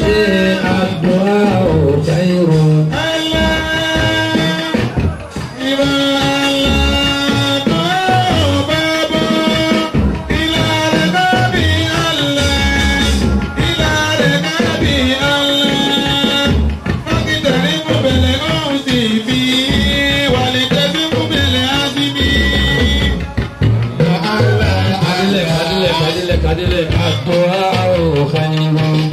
الدعاء خير الدعاء خير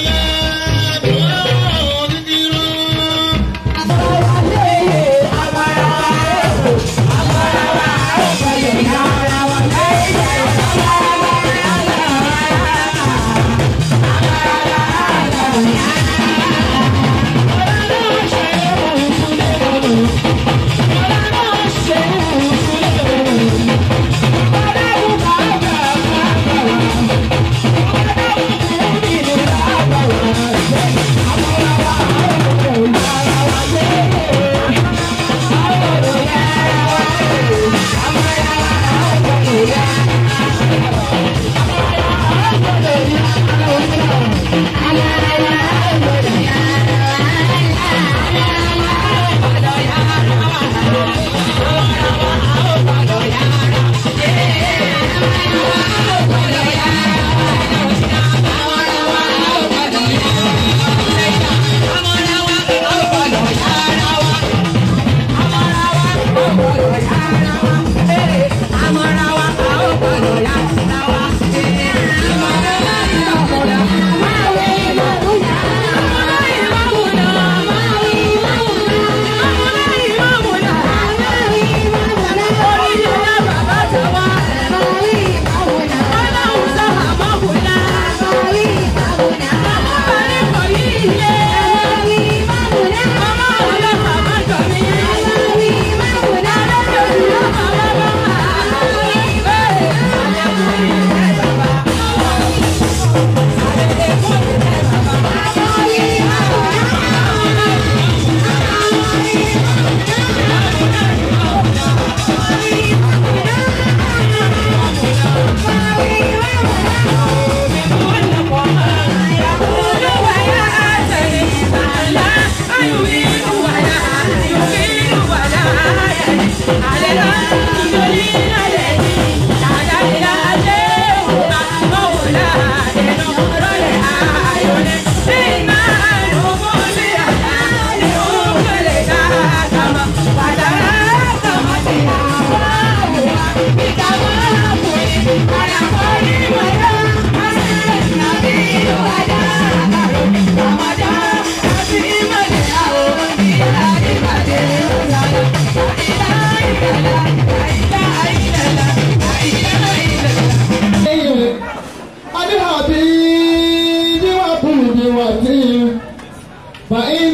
فإن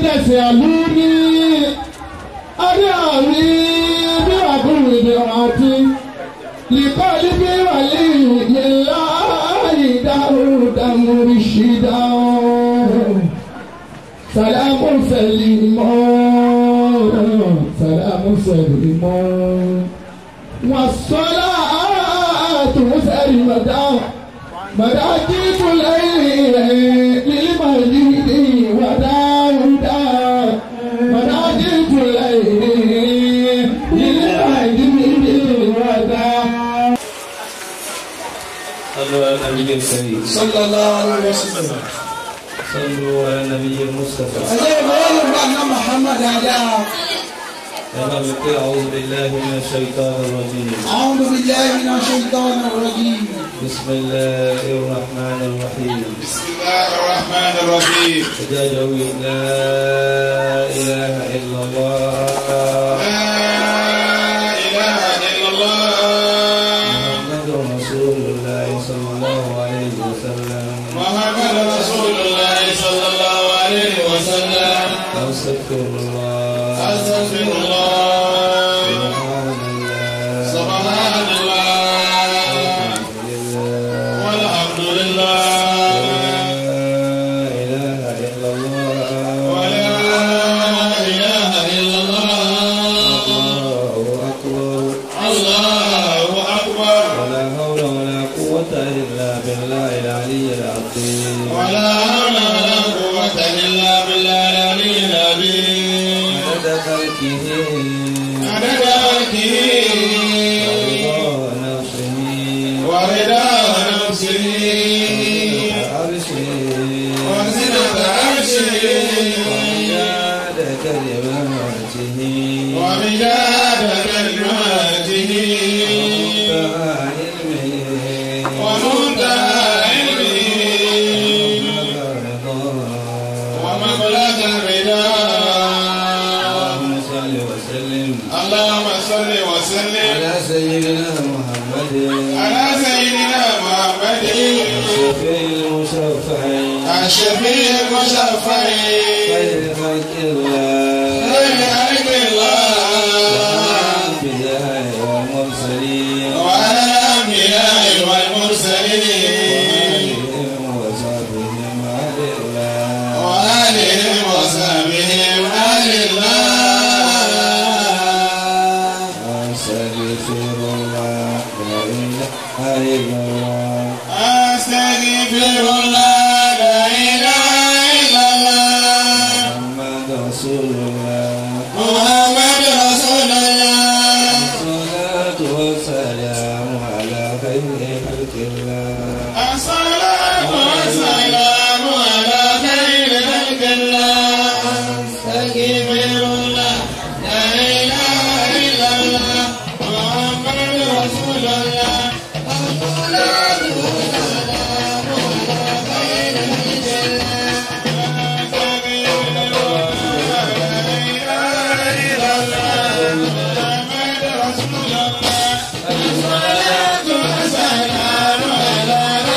تسألوني أدعوني بأقول دعاتي لقلبي ولي الله داود مرشدا سلام سليم سلام سليم والصلاة مسلمة مراكب الليل للمجيد وداود مراكب الليل للمجيد وداود صلوا على النبي الكريم صلى الله عليه وسلم. صلوا على النبي المصطفى. محمد هذا. أعوذ بالله من الشيطان الرجيم. أعوذ بالله من الشيطان الرجيم. بسم الله الرحمن الرحيم. بسم الله الرحمن الرحيم. تجاوز لا إله إلا الله. لا إله إلا الله. محمد رسول الله صلى الله عليه وسلم. محمد رسول الله صلى الله عليه وسلم. أستغفر الله. أستغفر الله. سبحان الله. والحمد لله. لا إله إلا الله. ولا إله إلا الله. الله أكبر. الله أكبر. ولا حول ولا قوة إلا بالله العلي العظيم. ولا حول ولا قوة ومداد كلماته ومداد كلماته ومنتهى علمه ومبلغ رضاه اللهم صل وسلم على سيدنا محمد الشفيع المشفع خير خلق الله والأنبياء والمرسلين وآلهم وصحبهم أهل الله أستغفر الله لا إله إلا الله أستغفر الله لا إله إلا الله محمد رسول الله محمد رسول الله الصلاة والسلام على خير خلق الله الصلاة والسلام على خير خلق الله أستغفر الله لا إله إلا الله محمد رسول الله الصلاة والسلام على خير خلق الله أستغفر الله لا إله إلا الله محمد رسول الله الصلاة والسلام على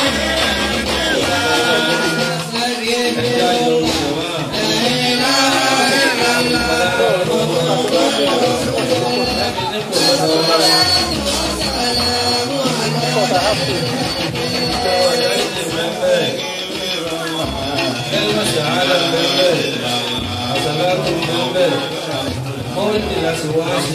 كلمة على البلد صلاة البلد مولد الأسواس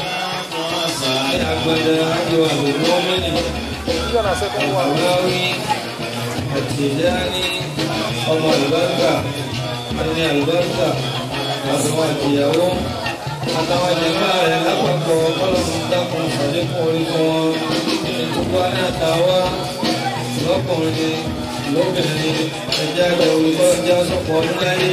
أعبد أجوى بالمؤمن الحواوي التجاني أم البركة أني البركة أزواج يوم àtàwọn jẹ̀mọ́ rẹ̀ lápapọ̀ ọlọ́run dákun ṣàlékún orí fún wọn gbogbo àná àtàwá lọ́kùnrin lóbìnrin ẹ̀jẹ̀ àgbẹ̀ olùkọ́ ọjà sọ̀pọ̀ ọdún láyé.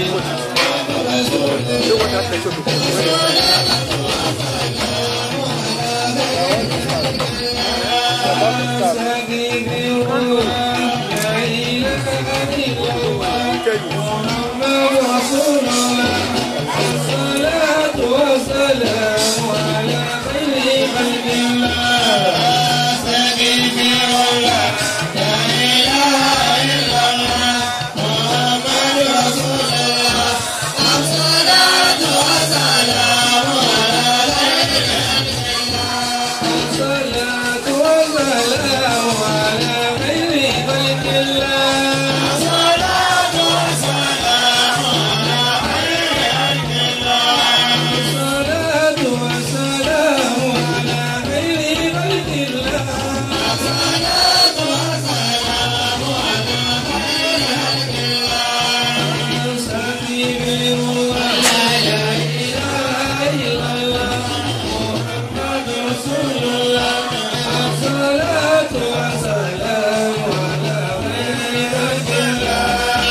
الصلاة والسلام على خير خلق الله أستغفر الله لا إله إلا الله محمد رسول الله الصلاة والسلام على خير خلق الله الصلاة والسلام على خير خلق الله الصلاة والسلام على خير خلق الله الصلاة والسلام على خير خلق الله الصلاة والسلام على خير خلق الله أستغفر الله لا إله إلا الله محمد رسول الله الصلاة والسلام على خير خلق الله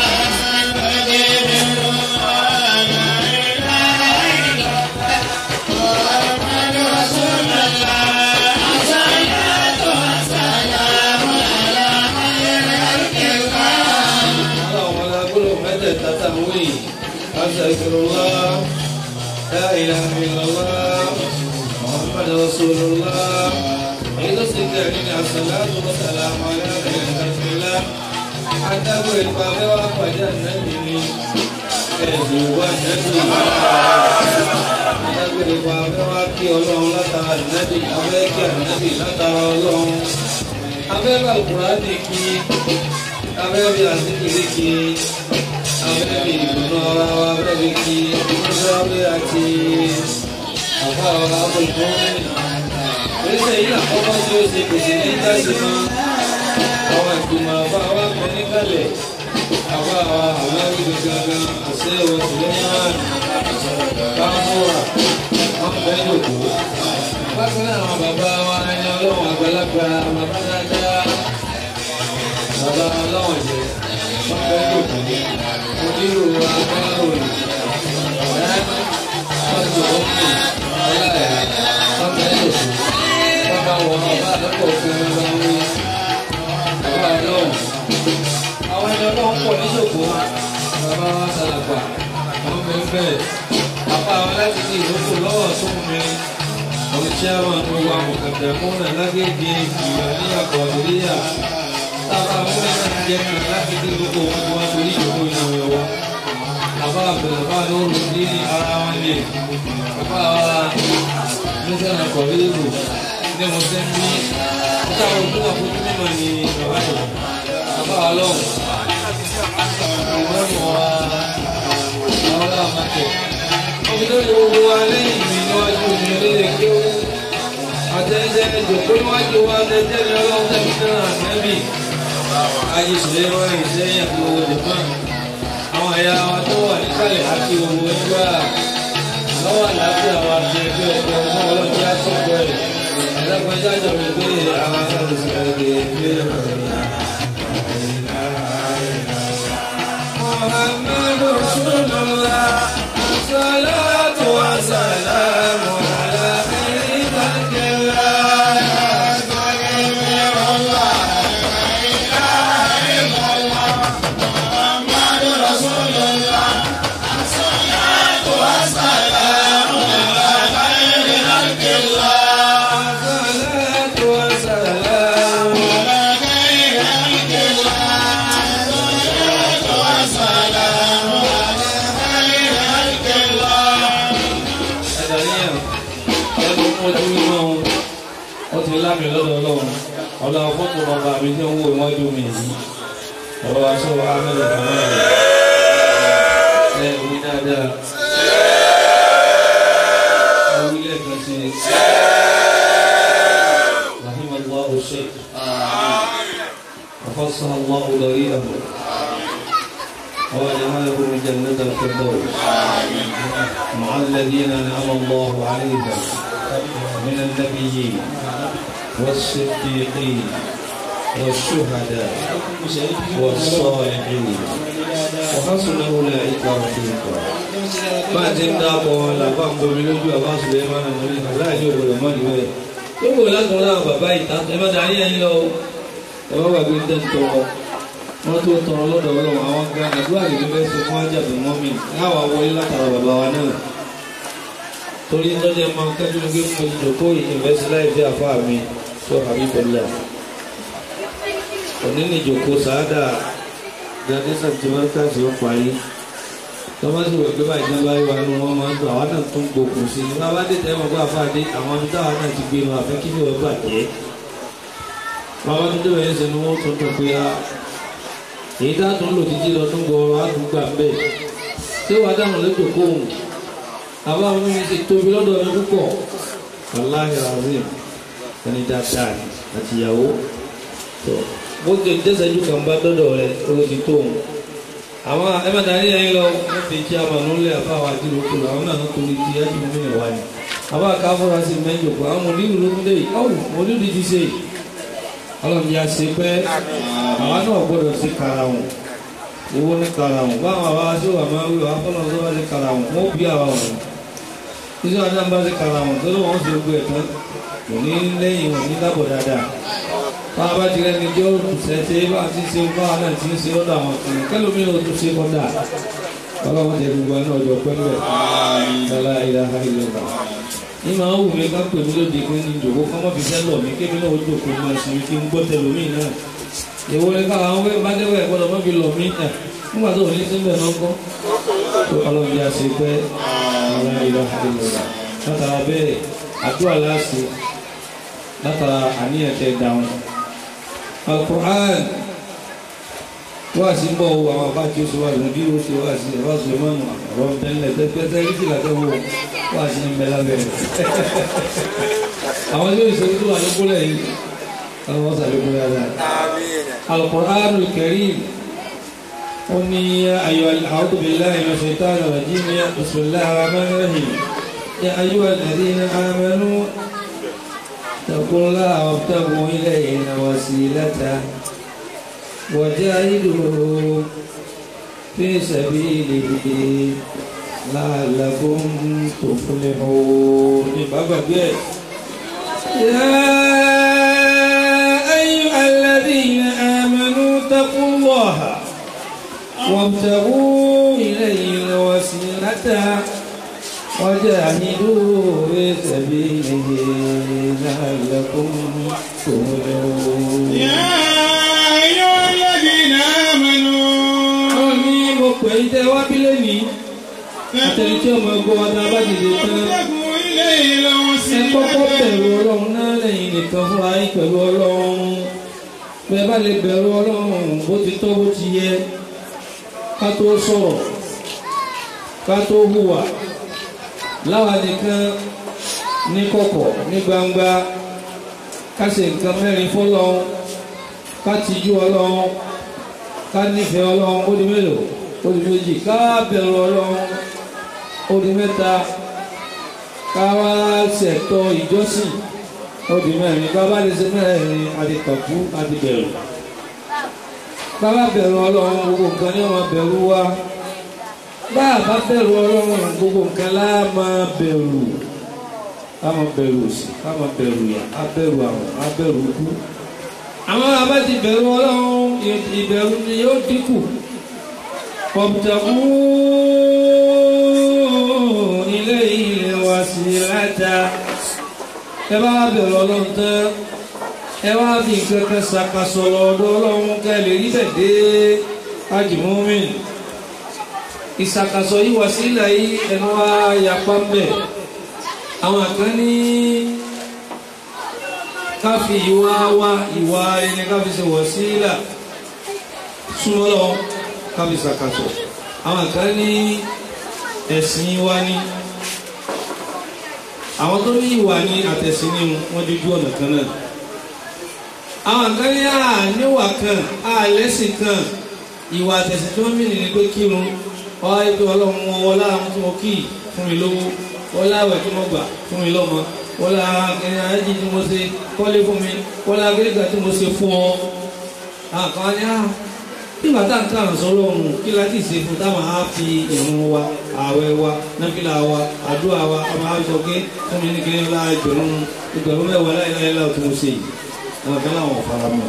أستغفر الله لا إله إلا الله محمد رسول الله عيد الصديقين الصلاة والسلام على خير خلق الله حتى أقول الباب وأخرج النبي ẹ̀dùnwá nẹ́bí adágbèrèwà abẹ́wà kí ọlọ́run látara nẹ́bí abẹ́kí ànẹ́bí látara ọlọ́run abẹ́bà Kùránì kí abẹ́bí àsìkiri kí abẹ́bí ìdùnnú ara wa abẹ́bí kí ìdúnṣọ́bẹ́ àti àbáwọ̀ abẹ́bí oríṣẹ́ yìí àkọ́kọ́ tí ó ṣe pèsè ní jáde mọ́ àwọn ìgbìmọ̀ àbáwá pẹ̀ níkàlẹ̀ àwa àwọn ìgbàgbà àṣẹ ìwọ̀sùlẹ́yìn bámúra wọ́n fẹ́ yòókù. Bákan náà àwọn bàbá wa ẹni ọlọ́run àgbàlagbà bàbá dáadáa bàbá ọlọ́run jẹ wọ́n fẹ́ yòókù. Onírò wa bẹ́ẹ̀ apá wa láti ní ìlókò lọ́wọ́ tó mi ọ̀rọ̀ tí a máa ń lo àwọn kẹ̀kẹ́ múnà lágbègbè ìgbà ní àkọ́ọ̀dúnríyà tábà múnà láti jẹ́ kan láti ní ìlókò wọn wá torí ìlókò ìyàwó ẹ̀wọ́ àbá àbẹ̀rẹ̀ bá lóru ní ara wọn lè àbá wa nígbà kọ̀ọ̀rí ìlú ní mo ṣe ń bí táwọn òkúta fún mímọ̀ ní bàbá yìí àbá wa lọ́wọ́ ìwọ́n mọ̀ wá àwọn aláàmọ́tẹ̀ ọmọdé gbogbo wa lẹ́yìn mi níwájú mi lédè kí ó àtẹ́jẹ́ ìjòkó níwájú wa tẹ́jẹ́ ní ọlọ́run tẹ́bí náà nẹ́bì ayé ìṣẹ̀lẹ̀ wọn ìṣẹ́yìn àti owó japan àwọn ẹ̀yà wa tó wà níkàlẹ̀ àti owó ẹgbẹ́ lọ́wọ́ àlàáfíà wa ti ẹgbẹ́ ẹgbẹ́ ọmọ ọlọ́jà sọ́gbọ́ ẹ̀ ẹ̀lẹ́gbẹ́já jọ mi pé àwọn akẹ́kọ̀ọ́ ẹgbẹ́ محمد رسول الله الصلاة والسلام على خير خلق الله محمد رسول الله الصلاة والسلام على خير خلق الله الصلاة والسلام على خير خلق الله ó ti lámì lọ́dọ̀ ọlọ́run ọlá fọ́tò bàbá mi tí ó ń wò ìwájú mi yìí ọ̀rọ̀ aṣọ amẹ́lẹ̀ kàmọ́ rẹ̀ ẹ̀ wí dáadáa orílẹ̀ kan sí rahim allah sheikh وفصل الله ضريره وجعله من جنة الفردوس مع الذين أنعم الله عليهم من النبيين والصديقين والشهداء والصالحين وحسن أولئك رفيقا ما تندقوا ولا فانظر بلوجه أبا سليمان الملك لا يجوز لمن يولي يقول لك الله بابا يتعطي ما دعيه له ọlọ́wà gbé ń tẹ́ntọ́ wọ́n tó tọrọ lọ́dọ̀ ọlọ́run àwọn gan àdúrà lè fẹ́ sọ fún ajábì mọ́mí láwà wọlé látara bàbá wa náà torí tọ́jẹ́ máa ń kẹ́jú ní gbé fún ìjòkó ìyìnbẹ́sí láì fẹ́ àfá mi sọ àbíbọ̀lá òní ní ìjòkó sàádà gradisa tí wọ́n káàsì ó parí tọ́másì wẹ̀ pé báyìí náà báyìí wà nù wọ́n máa ń tọ́ àwọn náà tó ń gbókùn sí i bá dé tẹ́ mọ̀ bá àfáàdé àwọn ibi táwọn náà ti gbé wọn àfẹ́ kí ni wọ́n bàjẹ́ bàbá tó débẹ̀ yẹn sẹ́nu wọ́n tuntun pé a èyí tá a tún lò títí lọ tún gbọ́ àdúgbà bẹ́ẹ̀ tí wàá dáhùn lẹ́jọ́ kóhùn àbá mi ti tóbi lọ́dọ̀ mi púpọ̀ aláhi razim ẹni dáadáa àti ìyàwó tó bó ti dẹ́sẹ̀jú kan bá dọ́dọ̀ rẹ̀ owó ti tóhùn àwọn ẹ̀mẹ́tàrí ẹ̀yìn lọ wọ́n fi kí amànúlẹ̀ àfáwà àti ìlúkù àwọn náà torí ti ẹ̀jú mímìnà wáyé àbá káfọ́ra sí mẹ́jọ pé àwọn mòlíwù ló ń dé mòlíwù ti ṣe ọlọ́run yà ṣe pé àwọn náà gbọ́dọ̀ sí karahùn owó ní karahùn báwọn àwa tí wà máa wíwá fọ́lọ́run tó bá sí karahùn wọ́n bí àwa ọ̀run títí wọn náà bá sí karahùn tó lọ́wọ́ sí gbogbo ẹ̀tàn kò ní lẹ́yìn wọn ní lábọ̀ dáadáa bá a bá ti rẹni jọ́ ṣẹ̀ṣẹ̀ bá a ti ṣe báwa náà ti ń ṣe ọ́dọ̀ àwọn kan kẹ́lómi ò tún ṣe kọ́dà ọlọ́run tẹ gbogbo náà jọ pẹ́lú ní máa ń wù mí ká pè mí lóde pé ní ìjòkó kọ́ mọ́ fi fẹ́ lọ mí kébí náà ó jòkó máa ṣe kí n gbọ́ tẹlómìn náà ìwọ ni ká àwọn bá dẹ́wọ̀ gbọ́dọ̀ mọ́ fi lọ mí ẹ̀ nígbà tó ní síbẹ̀ náà kọ́ tó ọlọ́run yà sí pé àwọn ìlọ àdìmọ̀lá látara bẹ́ẹ̀ àdúrà láti látara àníyàn tẹ dáhùn Al-Qur'an wá sí ń bọ̀ wo àwọn àbá tí ó ṣe wá sí bí ó ṣe wá sí ẹ̀fà Sùlẹ́mánù ọ̀rọ̀ tẹ́lẹ̀ tẹ́tẹ́ rí sí làtẹ́wọ̀ wá sí ń bẹ lábẹ́ rẹ̀ àwọn tí ó ṣe tó wà lókúlẹ̀ yìí àwọn ọ̀sà lókúlẹ̀ yàrá Al-Qur'anul Karim ó ní a'udhu billahi minash shaitanir rajim bismillahir rahmanir rahim ya ayyuhal ladhina amanu ittaqullaha wabtaghu ilayhi wasilata وجاهدوا في سبيله لعلكم تفلحون يا أيها الذين آمنوا اتقوا الله وابتغوا إليه الوسيلة وجاهدوا في سبيله لعلكم تفلحون يا أيها الذين آمنوا ní mo pè é tẹ́ wá bí lẹ́nìí àtẹ̀lé tí ọmọ ẹgbẹ́ wa náà bá dìde tán ẹ kọ́kọ́ bẹ̀rù ọlọ́run náà lẹ́yìn nìkan fún ayé pẹ̀lú ọlọ́run bẹ́ẹ̀ bá lè bẹ̀rù ọlọ́run bó ti tọ́ bó ti yẹ ká tó sọ̀rọ̀ ká tó hùwà láwa nìkan ní kọ̀kọ̀ ní gbangba ká ṣe nǹkan mẹ́rin fọ́lọ́run ká tijú ọlọ́run ká nífẹ̀ẹ́ ọlọ́run ó di mélòó ó di méjì ká bẹ̀rù ọlọ́run ó di mẹ́ta ká wá ṣètò ìjọsìn ó di mẹ́rin ká bá lè ṣe mẹ́rin àdìkàkú àdìbẹ̀rù ká bá bẹ̀rù ọlọ́run gbogbo nǹkan ní ọmọ bẹ̀rù wa bá a bá bẹ̀rù ọlọ́run gbogbo nǹkan lá máa bẹ̀rù ká máa bẹ̀rù òṣì ká máa bẹ̀rù yà á bẹ̀rù àrùn á bẹ̀rù ikú àwọn abá ti bẹ̀rù ọlọ́run ìbẹ̀rù ni yóò dínkù wabtaghu ilayhi wasilata ẹ bá wá bẹ̀rù ọlọ́run tán ẹ wá fi kankan ṣàkàsọ̀ lọ́dọ̀ ọlọ́run kẹ́lẹ̀ rí bẹ̀ dé ajìmọ́mìn ìṣàkàsọ̀ yìí wàsílà yìí ẹnu wá yapa ń bẹ̀ àwọn kan ní káfí ìwà ẹni káfí ṣe wàsílà súnmọ́lọ́ káfí ṣàkàsọ̀ àwọn kan ní ẹ̀sìn wa ní àwọn tó ní ìwà ní àtẹ̀sìn ní wọ́n dúdú ọ̀nà kan náà àwọn kan ní àníwà kan àlẹ́sìn kan ìwà àtẹ̀sìn tó ń mìíràn ní pé kírun ọ̀há ètò ọlọ́run wọn wọlá àwọn tí mo kí fún mi lówó wọlá àwẹ̀ tí mo gbà fún mi lọ́mọ wọlá akẹ́yìn ayéjì tí mo ṣe kọ́lé fún mi wọlá agẹ́gà tí mo ṣe fún ọ àwọn kan ní nígbà tá n kàn sọ́rọ̀ ọ̀hún kí láti ṣe fún táwọn á fi ìrun wa ààwẹ̀ wa náfìlà wa àdúrà wa ọmọ àwùjọ pé fún mi ní kí ní ọlá ìgbẹ̀rún mẹ́wàá láìláìlá tó ń ṣe yìí àwọn kan láwọn ọ̀fara mọ́.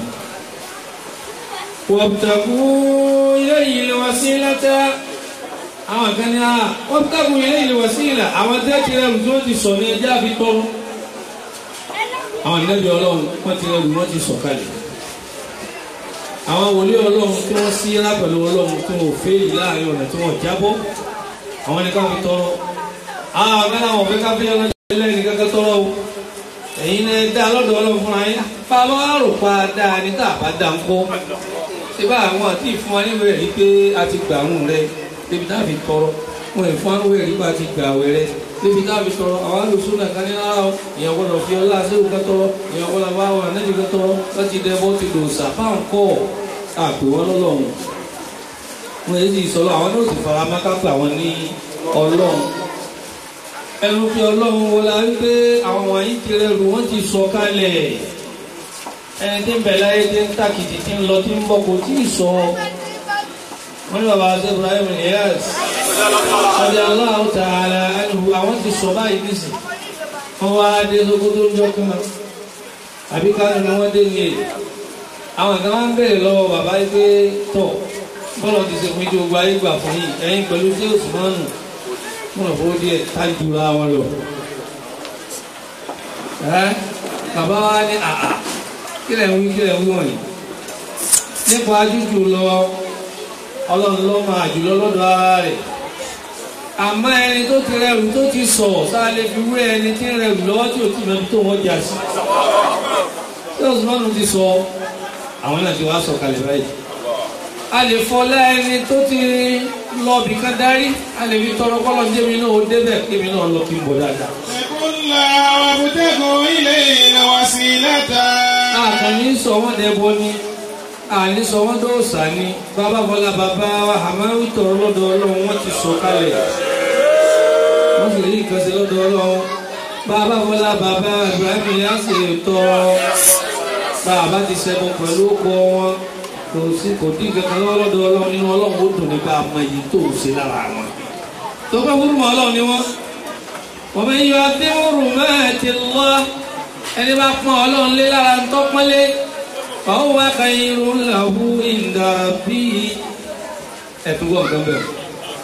wabtaghu ilayhi al-wasilata àwọn kan ní wabtaghu ilayhi al-wasila àwọn tẹ́ ti rẹ̀ tó ti sọ ní ẹjẹ́ àfi tọ́rọ àwọn ìlẹ́bí ọlọ́run wọ́n ti rẹ̀ wọ́n ti sọ kalẹ̀ àwọn wòlíì ọlọ́run tí wọ́n sí rá pẹ̀lú ọlọ́run tí wọ́n fẹ́ yìí láàrin ọ̀nà tí wọ́n jábọ́ àwọn ní káfí tọrọ àwọn ọ̀gá náà wọ́n fẹ́ káfí ọlọ́run lẹ́yìn kankan tọrọ o ẹ̀yin náà dá lọ́dọ̀ ọlọ́run fúnra yín pàmò àròpá dáa ní tá a bá dá ń kọ́ ṣé bá àwọn àti ìfún wa níwèé rí pé a ti gbà àrùn rẹ débi tá a fi tọrọ wọn ìfún wa níwèé rí pé a ti gbà àwẹ̀ rẹ débi tá a fi tọrọ àwọn alùsùn náà kan ní ara ọ ìyẹn gbọ́dọ̀ fi ọlá sẹ́wọ̀n kan tọrọ ìyẹn gbọ́dọ̀ bá wà nẹ́ẹ̀dì kan tọrọ láti dẹ́bọ́ ti dò sàpáǹ kọ́ àpè wọn lọ́lọ́run wọn èyí sì sọ̀rọ̀ àwọn náà sì fara má kápẹ́ àwọn ní ọlọ́run ẹnu fi ọlọ́run wọlé wípé àwọn wọ̀nyí ti rẹrù wọ́n ti sọ kalẹ̀ ẹni tí ń bẹ̀ láyé tí ń tàkìtì tí ń lọ tí ń bọ̀ kò tí ì sọ wọ́n ní bàbá àti Ibrahim Niyas ọdí Allahu ta'ala anhu àwọn ti sọ báyìí nísì wọ́n wá dé Sókótó ń jọ kan àbí Kánò ni wọ́n dé ní èdè àwọn kan máa ń bẹ̀rẹ̀ lọ́wọ́ bàbá yìí pé tọ̀ bọ́lọ̀ ti ṣe fún ìjọ gba ayé gbà fún yìí ẹ̀yin pẹ̀lú tí ó sì máa nù múnà fún díẹ̀ tájúra wọn lọ. Bàbá wa ní àà kílẹ̀ ń wí wọ̀nyí nípa ajújù lọ ọlọ́run ló máa jùlọ lọ́dọ̀ ara rẹ̀ àmọ́ ẹni tó ti rẹrù tó ti sọ̀ sáà lè fi wé ẹni tí ń rẹrù lọ́wọ́ tí ò tí mẹ́bi tó wọ́n jà sí. tí ó sì máa nù ti sọ àwọn náà ti wá sọ̀kalẹ̀ báyìí a lè fọlá ẹni tó ti lọ bìkan darí a lè fi tọrọ kọ́lọ̀ ní èmi náà ó débẹ̀ kémi náà lọ kí n bọ̀ dáadáa. ẹ̀kúnlá wabtaghu ilayhi al-wasilata. àkànní sọ wọ́n dẹ́bọ ni àní sọ wọ́n dóòsà ni bàbá fọlá bàbá àmàwí tọrọ lọ́dọ̀ ọlọ́run wọ́n ti sọ̀kalẹ̀ wọ́n sì rí ìkànsí lọ́dọ̀ ọlọ́run bàbá fọlá bàbá Ibrahim yá sì tọrọ bàbá ti ṣẹbọ pẹ̀lú ọkọ wọn kò dín kankan lọ́dọ̀ ọlọ́run nínú ọlọ́run ó dùn nípa àmọ́ èyí tó ṣe lára wọn. tó bá wúrú mọ́ ọlọ́run ni wọ́n wọ́n bẹ yọ adéwòrò mẹ́ẹ̀ẹ́tì lọ ẹni bá pọ́n ọlọ́run lé lára ń tọ́pọ́nlé ọ̀hún wá ka irun làwù ìdàrà bí ẹ̀tún gbọ́ nǹkan bẹ̀rẹ̀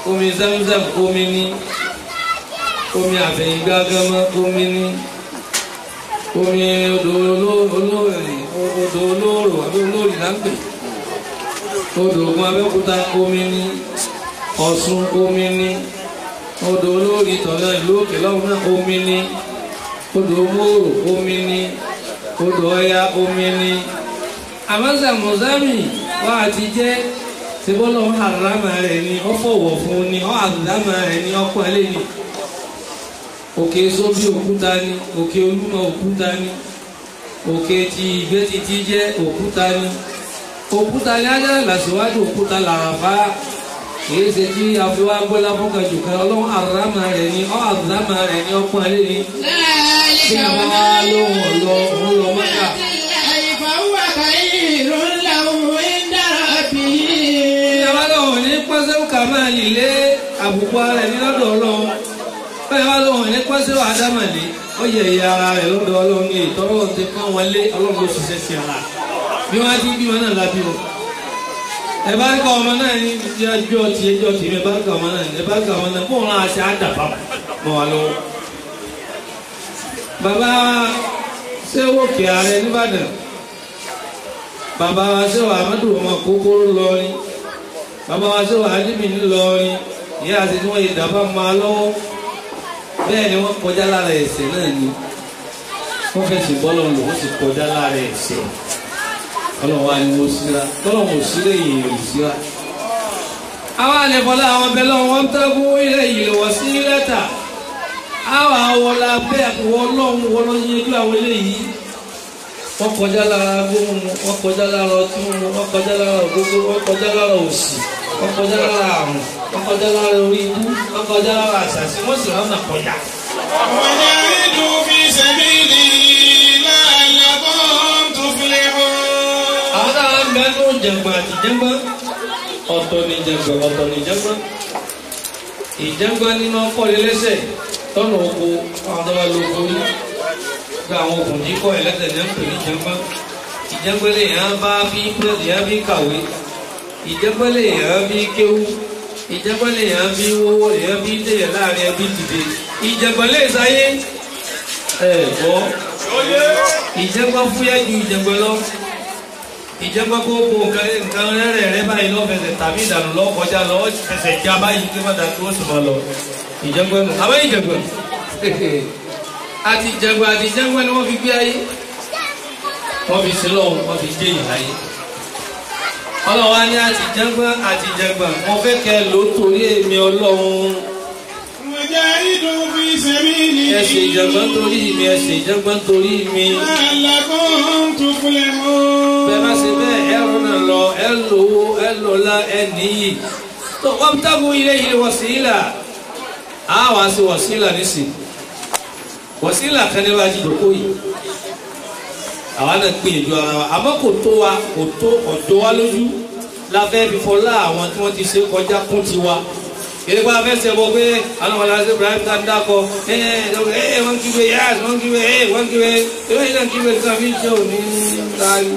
omi Zamzam omi ni omi àfẹ̀yìn gágámá omi ni omi odò olóòrì àbí olóòrì láńpẹ̀ odò Ògùn Abẹ́òkúta omi ni Ọ̀ṣun omi ni odò olóòrì tọ̀nà ìlú òkè lọ́hùn náà omi ni odò Mòrò omi ni odò Ọya omi ni àmọ́sà mọ̀sámì wá àti jẹ́ sebọ́lọ́ àrámà rẹ̀ ni ó fọ̀wọ̀ fún ni ó àdámà rẹ̀ ni ọkọ̀ ẹlẹ́ ni òkè sóbí òkúta ni òkè Olúmọ òkúta ni òkè ti Ìgbẹ́titì jẹ́ òkúta ni òkúta ní ajá làṣíwájú òkúta làràfá kìí ṣe tí a fi wá gbọ́lá fọ́kàn jù kan ọlọ́run àrámà rẹ̀ ni ó àdámà rẹ̀ ni ọkọ̀ ẹlẹ́ ni bí a bá wá lóhùn ọ̀lọ́ òun lọ mọ́ta. Ní pọ́sẹ́wò kà máa lè àbùkù ara rẹ̀ ní lọ́dọ̀ Ọlọ́run bẹ́ẹ̀ wá lọ́wọ́ ní pọ́sẹ́wò àdámàlé ó yẹ ìyá ara rẹ̀ lọ́dọ̀ Ọlọ́run ní ìtọ́rọ̀ ti kán wọn lé Ọlọ́run ló ṣiṣẹ́ sí ara bí wọ́n ti bí wọn náà lábí wọn. ẹ bá ká ọmọ náà ní ẹjọ́ ti ẹ bá ká ọmọ náà ẹ bá ká ọmọ náà fóun náà ṣe àdàbà mọ́ wa lọ́wọ́. bàbá Ṣéwò Òkè Ààrẹ nìbàdàn bàbá Ṣéwò Amadu ọmọ Kókóró lọrin bàbá wa Ṣéwò Àdìmí ńlọrin ìyá àti tí wọ́n yé dàbá máa lọ́wọ́ bẹ́ẹ̀ ni wọ́n kọjá lára ẹ̀ṣẹ̀ náà ni wọ́n fẹ́ sì bọ́lọ̀ lò wọ́n sì kọjá lára ẹ̀ṣẹ̀ ọlọ́run wa ni wọ́n síra tọ́lọ́run ò sílẹ̀ yìí ò síra. àwọn àlẹ́fọ́lá àwọn bẹ́lẹ̀ wọn tẹ́kù ilé yìí lọ́wọ́ sí lẹ́tà àwọn àwọlá bẹ́ẹ̀ wọ́n lọ́hùn wọ́n lọ́ yẹjú àwọn eléyìí wọ́n kọjá lára gbóhùn wọ́n kọjá lára ọtí mímu wọ́n kọjá lára ògógó wọ́n kọjá lára òṣì wọ́n kọjá lára àrùn wọ́n kọjá lára orí ibú wọ́n kọjá lára àṣàṣì wọ́n sì rán náà kọjá. ọ̀pọ̀lọpọ̀ ìlú fi sẹ́bílì la'allakum tuflihun. àwọn táwọn ń bẹ ní ìjàngbọ̀n àti ìjàngbọ̀n ọ̀tọ̀ ní ìjàngbọ̀n ọ̀tọ̀ ní ìjàngbọ̀n ìjàngbọ̀n nínú ọkọ̀ lẹ́sẹ̀ tọ́nà oko àwọn tó bá lo oko yìí gba àwọn okùnrin kọ́ ẹlẹ́sẹ̀ ní ẹ̀ńpẹ̀ ní ìjàngbọ̀n ìjàngbọ̀n lè yàn bá bí pẹ́ẹ́lì yàn bí kàwé ìjàngbọ̀n lè yàn bí kéwú ìjàngbọ̀n lè yàn bí wọ́wọ́ lè yàn bí dèyẹ láàrin ẹbí dìde ìjàngbọ̀n lè sáyé gbọ́ ìjàngbọ̀n fúyẹ́ ju ìjàngbọ̀n lọ ìjàngbọ̀n kó kó nǹkan rẹ̀ báyìí lọ́fẹsẹ̀ tàbí ìdànù lọ́kọjá lọ́wọ́ fẹsẹ̀ já báyìí kí wọ́n dàtú ó sì máa lọ ìjàngbọ̀n nù àbẹ́ ìjàngbọ̀n àti ìjàngbọ̀n ni wọ́n fi gbé ayé wọ́n fi sílọ̀ wọ́n fi jẹ́ ìláyé ọlọ́wọ́ á ní àti ìjàngbọ̀n wọ́n fẹ́ kẹ́ ló torí èmi ọlọ́run Wajahidu fi sabili. ẹsẹ̀ ìjàngbọ̀n torí mi ẹsẹ̀ ìjàngbọ̀n torí mi La'allakum tuflihun. bẹ́ẹ̀ bá ṣe bẹ́ẹ̀ ẹ̀rọ náà lọ ẹ lówó ẹ lọ́lá ẹ níyì tó wọ́n tábù ilé yìí wọ̀síìlà á wàá sí wọ̀síìlà nísìn wọ̀síìlà kan ní wájú ìdókò yìí àwa náà gbìyànjú ara wa àmọ́ kò tó wa kò tó ọ̀dọ́ wa lójú láfẹ́ fífọlá àwọn tí wọ́n ti ṣe kọjá kún tiwa ìdí pa fẹ́ sẹ́bọ̀ pé àwọn ọmọ aláṣẹ Ibrahim tá ń dákọ̀ wọ́n kíwe yáàs wọ́n kíwe ìwé ìlànà kíwe tí wọ́n fi ń jẹ́ òní láàrí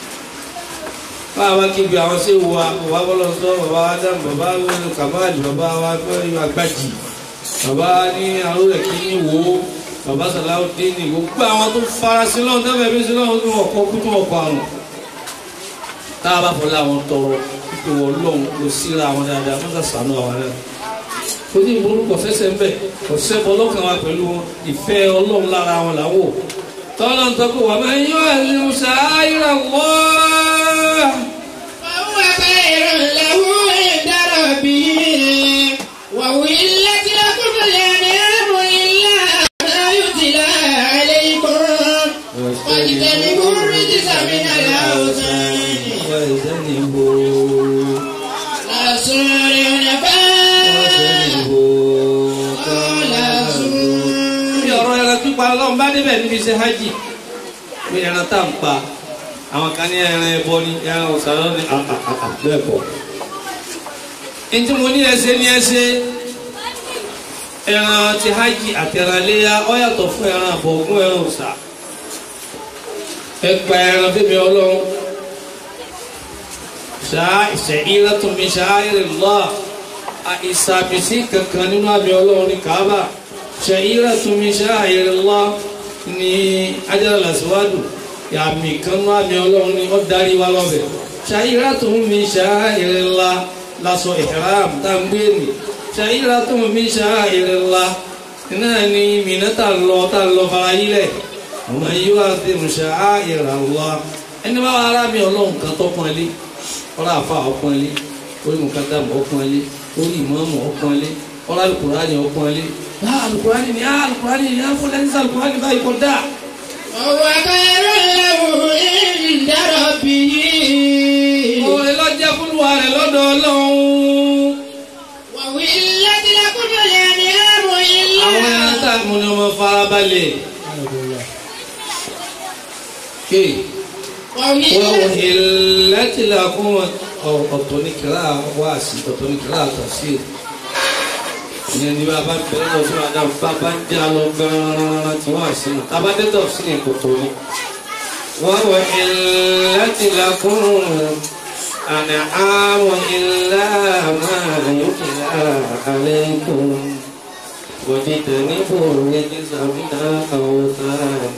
báwa kíbi àwọn sí wa bàbá bọ́lọ́sọ́ bàbá Adam bàbá Kamali bàbá wa Àgbàjì bàbá ní arúgbó kí ní wo bàbá Salaudeen ní gbogbo àwọn tó fara sí lọ́wọ́ tó bẹ̀rẹ̀ sí lọ́wọ́ tó wọ̀kọ́ kú tó wọ̀kọ́ àrùn tá a bá fọlá àwọn tọrọ pípé wọ́n lọ́hùn ló síra àwọn dáadáa wọ́n sàánú àwọn náà torí ìmúlùkọ fẹsẹ̀ ń bẹ̀ kò sẹ́bọ̀ lọ́kàn wa pẹ̀lú ìfẹ́ Ọlọ́run lára wọn làwọ̀ tọ́lá ń tọ́kọ̀ wà máa ń yọ ẹ̀lú ṣááyìrà wọ́ọ́. Fahuwa khayrun lahu 'inda rabbih wa uhillat lakum al-an'amu illa ma yutla 'alaykum fajtanibu ar-rijsa min al-awthan Ọlọ́run bá débẹ̀ níbi iṣẹ́ hajj ní ẹran tá ń pa àwọn kan ní ẹran ẹbọ ní ẹran ọ̀sán ní àbẹ́ẹ̀kọ́ ẹni tí mo ní ẹsẹ̀ ní ẹsẹ̀ ẹran ti hajj àti ẹran léyà ó yàtọ̀ fún ẹran àbọ̀gún ẹran ọ̀sà ẹgbà ẹran fẹ́mi Ọlọ́run ṣáà ìṣẹ̀yìnlá tó mi ṣáà ìrìnlá ìsàmìsí kankan nínú àmì Ọlọ́run ní Kaaba sha'iratun min sha'irillah ní Hajarul Aswad àmì kan nínú àmì Ọlọ́run ní ó darí wa lọ́bẹ̀ sha'iratun min sha'irillah lásọ ihram tá ń gbé ní sha'iratun min sha'irillah náà ni Mínà tá lọ fara yílẹ̀ man yu'azzim sha'a'irallah ẹni bá wà rámi Ọlọ́run kan tó pọ́nlé ọ̀rọ̀ àfa ọ̀pọ̀nlé orí mùkádàmù ọ̀pọ̀nlé orí ìmáàmù ọ̀pọ̀nlé ọ̀rọ̀ alukùránì ọ̀pọ̀nlé alukùránì ni fúnlẹ́ni sàlùkùránì báyìí kọ́ dáa. ọ̀wọ́ kẹrẹ́ lẹ́wọ̀ inda rabbih. òun lọ́jọ́ fúnluwa rẹ̀ lọ́dọ̀ Ọlọ́run. wàwí láti lákòókò lẹ́ni ẹ̀rọ ilé. àwọn ẹran tá a mú ni wọ́n fara balẹ̀. وأحلت لكم ọ̀tọ̀nìkìlá wáàsí ọ̀tọ̀nìkìlá tafsir ìyẹn ni bá bẹ̀rẹ̀ lọ sí àdá bá ń já lọ gan-an tí wáàsí náà tábàdé tafsir ní kò tó ní. وأحلت لكم الأنعام إلا ما يتلى عليكم واجتنبوا الرجس من الأوثان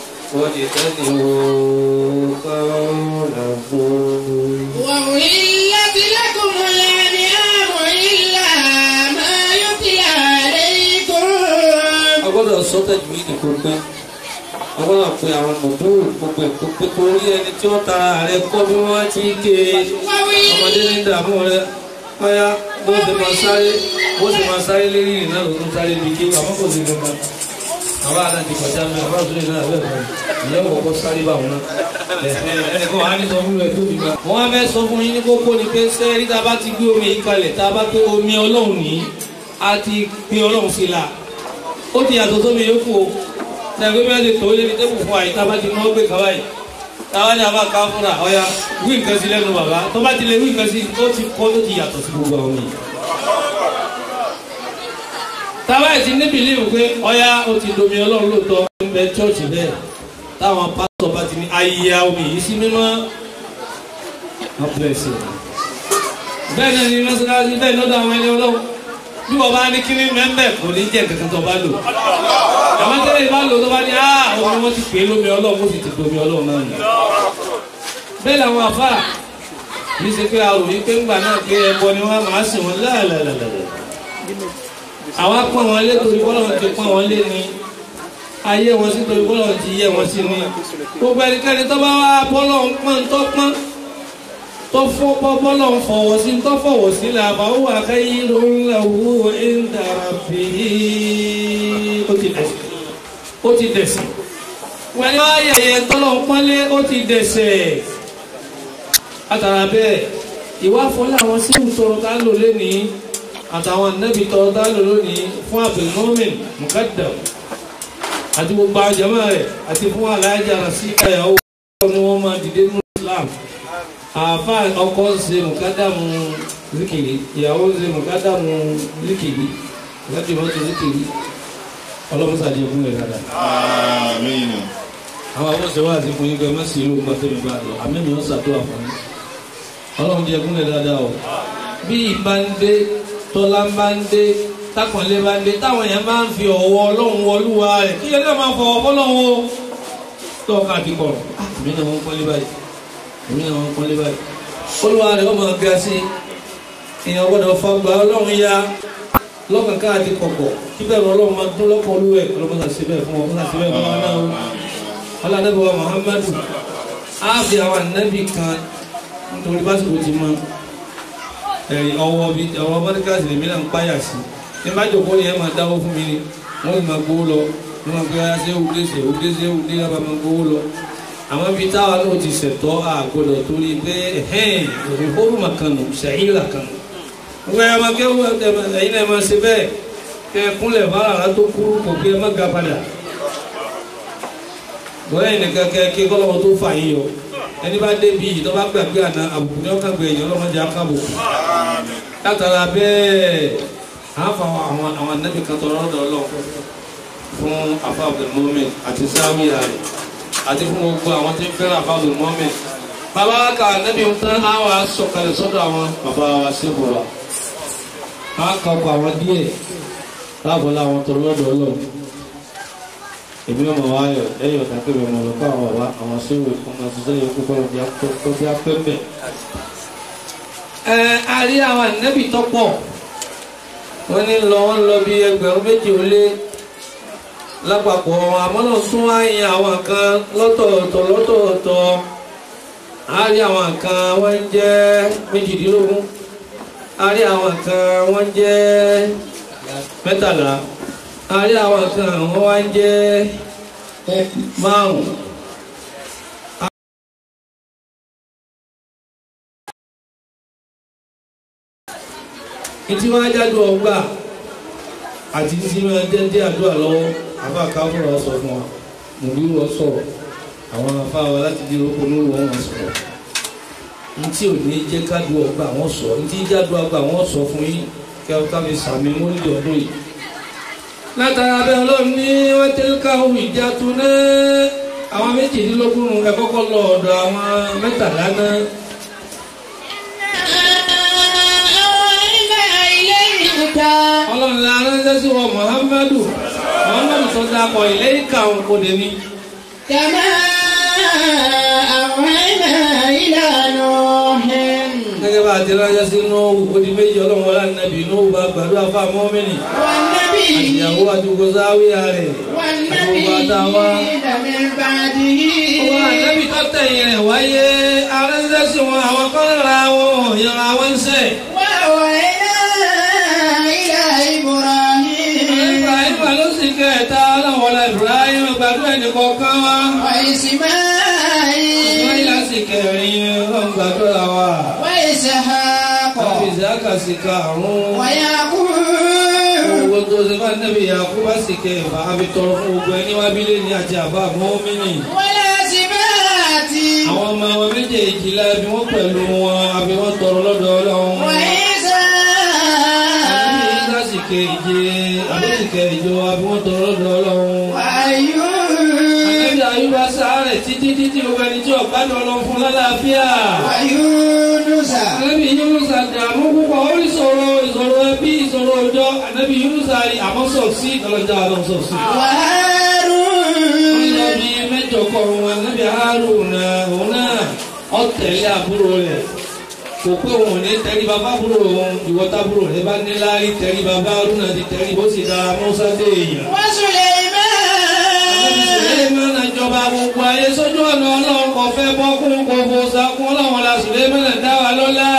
واجتنبوا قول الزور. وأحلت لكم الأنعام إلا ما يتلى عليكم. agbọ́dọ̀ sọ tajwid gbogbo agbọ́dọ̀ pé àwọn mọ̀tò gbogbo gbogbo torí ẹni tí wọ́n tara rẹ̀ kọ́ bí wọ́n ti ké ọmọdé ní dààmú rẹ̀ ọ̀yá bó ṣe máa sáré lérí ìrìn náà ló ń sáré bí ké àmọ́ kò sí gbogbo àwọn àdájì kọjá mi àwọn àtúnyẹ náà bẹ́ẹ̀ ìyẹn wọ̀ kọ́ sáré bá wọn náà ẹnìkan wà á ní sọ fún rẹ̀ tó bí ma. wọ́n á fẹ́ sọ fún yín ní kókó ni pé sẹ́ẹ̀rí tá a bá ti gbé omi yìí kalẹ̀ tá a bá pé omi Ọlọ́run ní a ti gbé Ọlọ́run sí la ó ti yàtọ̀ sómi yòókù o ṣàgbé bẹ́ẹ̀ lè tó lé ní tẹ́kù fún àyíká bá ti náwó gbé kaba yìí táwa ní a bá ká fúnra ọ̀ya wí nǹkan sí lẹ́nu bàbá tó bá ti lè wí nǹkan sí ó ti kọ́ ló ti yàtọ̀ sí gbogbo àwọn yìí. táwa yìí ti ní bìlíìfù pé ọ̀ya ó ti domi Ọlọ́run lóòótọ́ ń bẹ chọ́ọ̀chì bẹ́ẹ̀ táwọn pásítọ̀ bá ti ní ayé omi yìí sí mímọ́ ọ̀pẹ̀sì bẹ́ẹ̀ náà ni mọ́sálásí bẹ́ẹ̀ lọ́dọ̀ àwọn ẹni Ọlọ́run bí wọ́n bá ní kíní mẹ́mbẹ́ kò ní jẹ́ kankan tó bá lò àwọn tẹ́lẹ̀ bá lò tó bá ní omi wọn ti pè é lómi Ọlọ́run ó sì ti domi Ọlọ́run náà nù. bẹ́ẹ̀ làwọn àfà yìí ṣe pé àrò yìí pé ńgbà náà pé ẹbọ ni wọ́n máa sìn wọ́n láàlàlàlà àwọn pọ́n wọn lé torí bọ́lọ́run ti pọ́n wọn lé ní ayé wọn sí torí bọ́lọ́run ti yẹ wọn sí ní gbogbo ẹnikẹ́ni tó bá wá bọ́lọ́run pọ́n tó pọ́n tó fọ́ bọ́lọ̀ ń fọwọ́ sí tó fọwọ́ sí làbà ó wà khayrun lahu inda rabbih ó ti dẹ̀sẹ̀ wọ́n ní wáyé ẹ̀yẹ tọ́lọ̀ ń pọ́nlé ó ti dẹ̀sẹ̀ látara bẹ́ẹ̀ ìwà fọlá àwọn sí ìtọ́rọ tá lò lónìí àtàwọn nẹ́bí tọ́rọ tá lò lónìí fún Abdul Mumin Mukaddam àti gbogbo àjẹmọ́ rẹ̀ àti fún aláìjà sí ìyàwó ni wọ́n máa dìde ní Islam àfà ọkọ ṣe mùkádàmù zikiri ìyàwó ṣe mùkádàmù zikiri láti mọ́tò zikiri ọlọ́mọsàdì ẹkún rẹ̀ dáadáa. Àmín. àwọn abọ́sẹ̀ wà sí fún yín pé mẹ́sì ìlú gbàtẹ́mi bá lọ àmẹ́mi ó ṣàtúwà fún yín ọlọ́mọdé ẹkún rẹ̀ dáadáa o. bí ìbá ń dé tọ́lá ń bá ń dé tákànlé bá ń dé táwọn èèyàn máa ń fi ọ̀wọ́ Ọlọ́run wọlúwa rẹ̀ kí ẹgbẹ́ máa fọwọ́ fọlọ́wọ́ tọ́ka àti kọ̀rọ̀ àmì náà wọ́n pọ́nlé báyìí èmi náà wọ́n pọ́nlé báyìí olúwa rẹ̀ wọ́n máa ga sí èèyàn gbọ́dọ̀ fagbá Ọlọ́run ya lọ́kàn káàdì kọ̀kọ̀ kí bẹ̀rù Ọlọ́run máa dún lọ́kàn olúwẹ̀ ọlọ́mọdà síbẹ̀ fún wọn síbẹ̀ fún wọn náà ọlọ́dẹ́bọ̀ wa Muhammadu á fi àwọn ànábì kan nítorí básìkò ti mọ ẹ̀rì ọwọ́ mọ́díkàsì lèmi náà ń páyà sí ní bá jòkó ni ẹ máa dáwó fún mi ni wọ́n sì máa gbówó lọ wọ́n máa gbé ṣé òwúdé lábàá máa gbówó lọ àwọn ibi táwa náà ti ṣẹ̀tọ́ àgbọ̀dọ̀ torí pé òfurufú kanu ṣàyíra kanu wọ́n ẹ máa kẹ́wọ́ ẹ̀yin náà máa ṣe bẹ́ẹ̀ kẹ́ ẹ kúnlẹ̀ fara tó kúrú kò kí ẹ má ga padà bọ́lá yìí nìkan kẹ́ kí kọ́lọ́wọ́ tó fà yín yọ ẹni bá débi yìí tó bá gbàgbé àná àbùkù ní ọkàn gbẹ̀yìn ọlọ́mọdé akábùkù látara bẹ́ẹ̀ àáfà àwọn anábì kan tọrọ ọ̀dọ̀ Ọlọ́run fún afa Abdul Mumin àti sáwìyà rẹ̀ àti fún gbogbo àwọn tí ń fẹ́ràn afa Abdul Mumin bàbá wa kà anábì ń tán àwọn asọ̀kalẹ̀ sọ́dọ̀ àwọn bàbá wa sí bọ̀rọ̀ á ka ọkọ̀ àwọn díẹ̀ láàbọ̀ láwọn tó lọ́dọ̀ ọlọ́run èmi ọmọ wa ayọ̀ lẹ́yìn ọ̀tà pé ọmọ ọlọ́pàá àwọn àwa àwọn sẹ́wọ̀n ọmọ ṣiṣẹ́ yòókù kọ́ tó bí apẹ́mẹ́. A rí àwọn ànábì tọ́pọ̀ wọ́n ní wọ́n lọ bí 2,000 lápapọ̀ àmọ́ náà tún wáyé àwọn kan lọ́tọ̀ọ̀tọ̀ a rí àwọn kan wọ́n jẹ́ 18 a rí àwọn kan wọ́n jẹ́ 13 a rí àwọn kan wọ́n wá jẹ́ 5. ìtí wọ́n jáde ọgbà àti tí wọ́n jẹ́ àdúrà lọ́wọ́ àbá káfọ́rọ̀ sọ fún wa mùbí wọ́n sọ̀rọ̀ àwọn afáwa láti di orúkọ lórí wọn sọ̀rọ̀ ntí ò ní jẹ́ kájú ọgbà wọn sọ ntí jáde ọgbà wọn sọ fún yín kí a ká fi sàmì mọ́lẹ́dì ọdún yìí. látara abẹ́ ọlọ́run ní wọ́n tẹ́lẹ̀ káwọn ìjà tó ná àwọn 18 ẹ kọ́kọ́ lọ ọ̀dọ̀ àwọn 13 náà. ọlọ́run la ránṣẹ́ sí wọn Muhammadu tó dákọ̀ ilé ìka òun kò dé ní. kama awhayna ila Nuhin. gẹ́gẹ́ bá a ti ránṣẹ́ sí Nuhu odi méjì ọlọ́run wọlé ànábì Nuhu bá gbàdúrà fún amọ́mìnì. àtìyàwó àdúgbò sáwíyà rẹ̀ àdúgbò àtàwà. owó ànábì tó tẹ̀yìn rẹ̀ wáyé aránṣẹ́ sí wọn àwọn kọ́ńtà wọn yọra wọn sẹ̀. kẹta aláwọ̀lá Ibrahim gbàdúrà ẹnìkọ̀ọ̀kan wá. Ismail láti kẹrin ọlọ́run gbàdúrà wa. Ìsáàkà sí karùn-ún. Owó tó ṣe bá nẹ́bí Yakub bá sì kẹfà abitọrọ fún gbogbo ẹni wá bílé ní àti àbá mọ́mìnì. Àwọn ọmọ wọn méjèèjì lábí wọ́n pẹ̀lú wọn àbí wọ́n tọrọ lọ́dọ̀ Ọlọ́run. Keje abẹ́sìkẹ́ ìjọ abúwọ́n tọrọ lọ́lọ́run. Ànábì Ayúbà sáré títí gbogbo ẹni tí ọ̀gbádùn Ọlọ́run fún lálàáfíà. Ànábì Yúnúsà dààmú púpọ̀ ó ní ìṣòro ẹbí ìṣòro ọjọ́. Ànábì Yúnúsà rí àmọ́ sọ̀sí ọlọ́jà Ọlọ́run sọ̀sí. Ànábì mẹ́jọ kọ wọn Ànábì Hárúnà òun náà ọ̀tẹ̀lé àbúrò rẹ̀. Kò pé òun ní tẹ́rí bàbá búrò òun ìwọ́ta búrò rẹ̀ bá ní láàrí tẹ́rí bàbá Haruna ti tẹ́rí bó sì dára Mùsá dé èèyàn. Wọ́n Sùlẹ́mánà jọba gbogbo ayé sójú ọ̀nà Ọlọ́run kò fẹ́ bọ́kún kò fò sákún Ọlọ́run la Sùlẹ́mánà dá wa lọ́lá.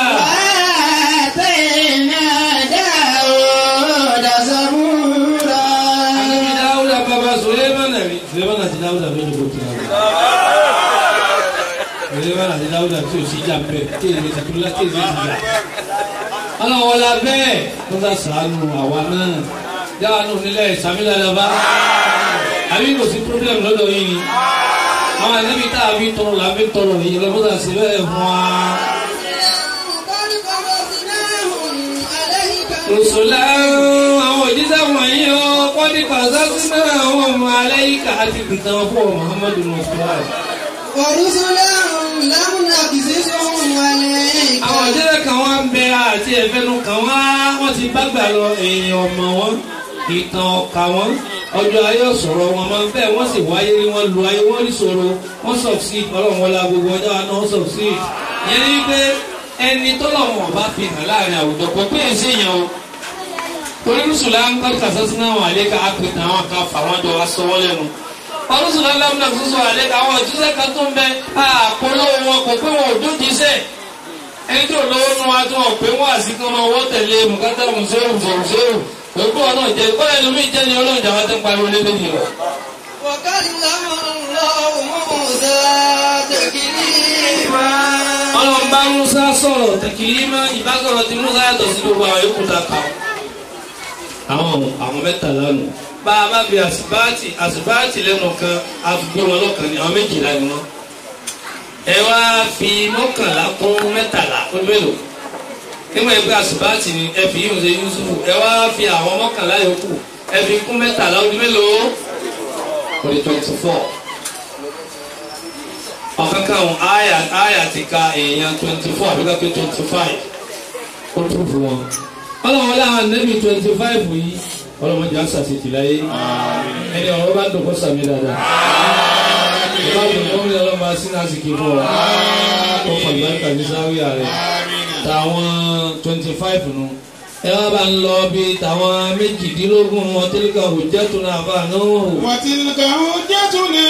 Ànábì Dáúdà bàbá Sùlẹ́mánà rí Sùlẹ́mánà ti Dáúdà lójú kò tí Sùlẹ́mánà ti Dáúdà tí ò sí jà bẹ́ẹ̀ tí èdè tàbílá tí èdè ti jà. Ọlọ́run la bẹ́ẹ̀ tó bá sàánú àwa náà yára nù nílẹ̀ ìsàmílẹ̀ lọ́ba. Àbí kò sí problem lọ́dọ̀ yìí ni. Àwọn ànábì tá a fi tọrọ là fi tọrọ yìí lọ́bọ̀dà sí bẹ́ẹ̀ fún wa. Rùsùlá àwọn òjíṣẹ́ wọ̀nyí ó kọ́dí pàṣẹ sínú àwọn ọmọ aláìka àti ìtàn fún Muhammadu Mùsùlùmí. Rùsùlá lámúnà kìí sọ́hún wálé. Àwọn òjíṣẹ́ kan wá ń bẹ àti ẹ̀fẹ́nu kan wọ́n ti bá gbà lọ èèyàn ọmọ wọn ìtàn ọ̀kà wọn. Ọjọ́ ayé ọ̀sọ̀rọ̀ wọn máa ń bẹ́ẹ̀ wọ́n sì wáyé rí wọn lu ayé wọ́n rí sọ̀rọ̀ wọ́n succeed Ọlọ́run wọlé gbogbo ọjọ́ àná wọ́n succeed. Yẹn ní pé ẹni tọ́lọ́wọ̀n ọba fi hàn láàrin àwùjọ kò pé èsì yẹn o. Torí Rùsùlá ń kọ́ kàṣásínà àwọn àlékà àpètàn àwọn kan fà wọ́n jọ wá sọ wọ́n lẹ́nu. Rùsùlá lámúnà sọ́sọ́ àlékà àwọn òjíṣẹ́ kan tó ń bẹ àpolówó wọn kò pé wọn ò dójíṣẹ́. Ẹni tí ò lówó nu wa tí wọn pé wọn àsìkò ọmọ wọ́n tẹ̀lé mùkátà mùsẹ́rù gbogbo ọ̀nà jẹ́ kọ́ ẹnu mi jẹ́ ni Ọlọ́run jà wá tẹ́ ń pariwo lé lónìí lọ. Ọlọ́run bá Musa sọ̀rọ̀ tẹ̀kìlímà ìbásọ̀rọ̀ tí Musa yàtọ̀ sí gbogbo àwọn yòókù ta kà. Àwọn 13 nù. Bá a bá fi àsìbáàtì lẹ́nu kan a fi gbé wọn lọ́kàn ní àwọn 12 ni wọn. Ẹ wá fi 11 kún 13 ó mélòó? Nígbà yẹn pé àsìbáàtì ni ẹ fi yíyún ṣe Yusufu ẹ wá fi àwọn 11 yòókù ẹ fi kún 13 ó di mélòó? Ó di 24. Ọ̀kan káwọn àyà ti ka èèyàn 24 àbíká pé 25 ó tún fún wọn. ọlọ́run láwọn nẹ́bí 25 yìí ọlọ́run jà sàṣìtì láyé ẹni ọ̀rọ̀ bá dùn kó sàmì dáadáa ìbá dùn kó mi lọ́wọ́ máa sí lásìkò fún ọ kó fàlùbáríkà ní sáwíà rẹ̀ táwọn 25 nù ẹ wá bá ń lọ bí táwọn 18 wọn tilka hujjatuna àbánáwó. wa tilka hujjatuna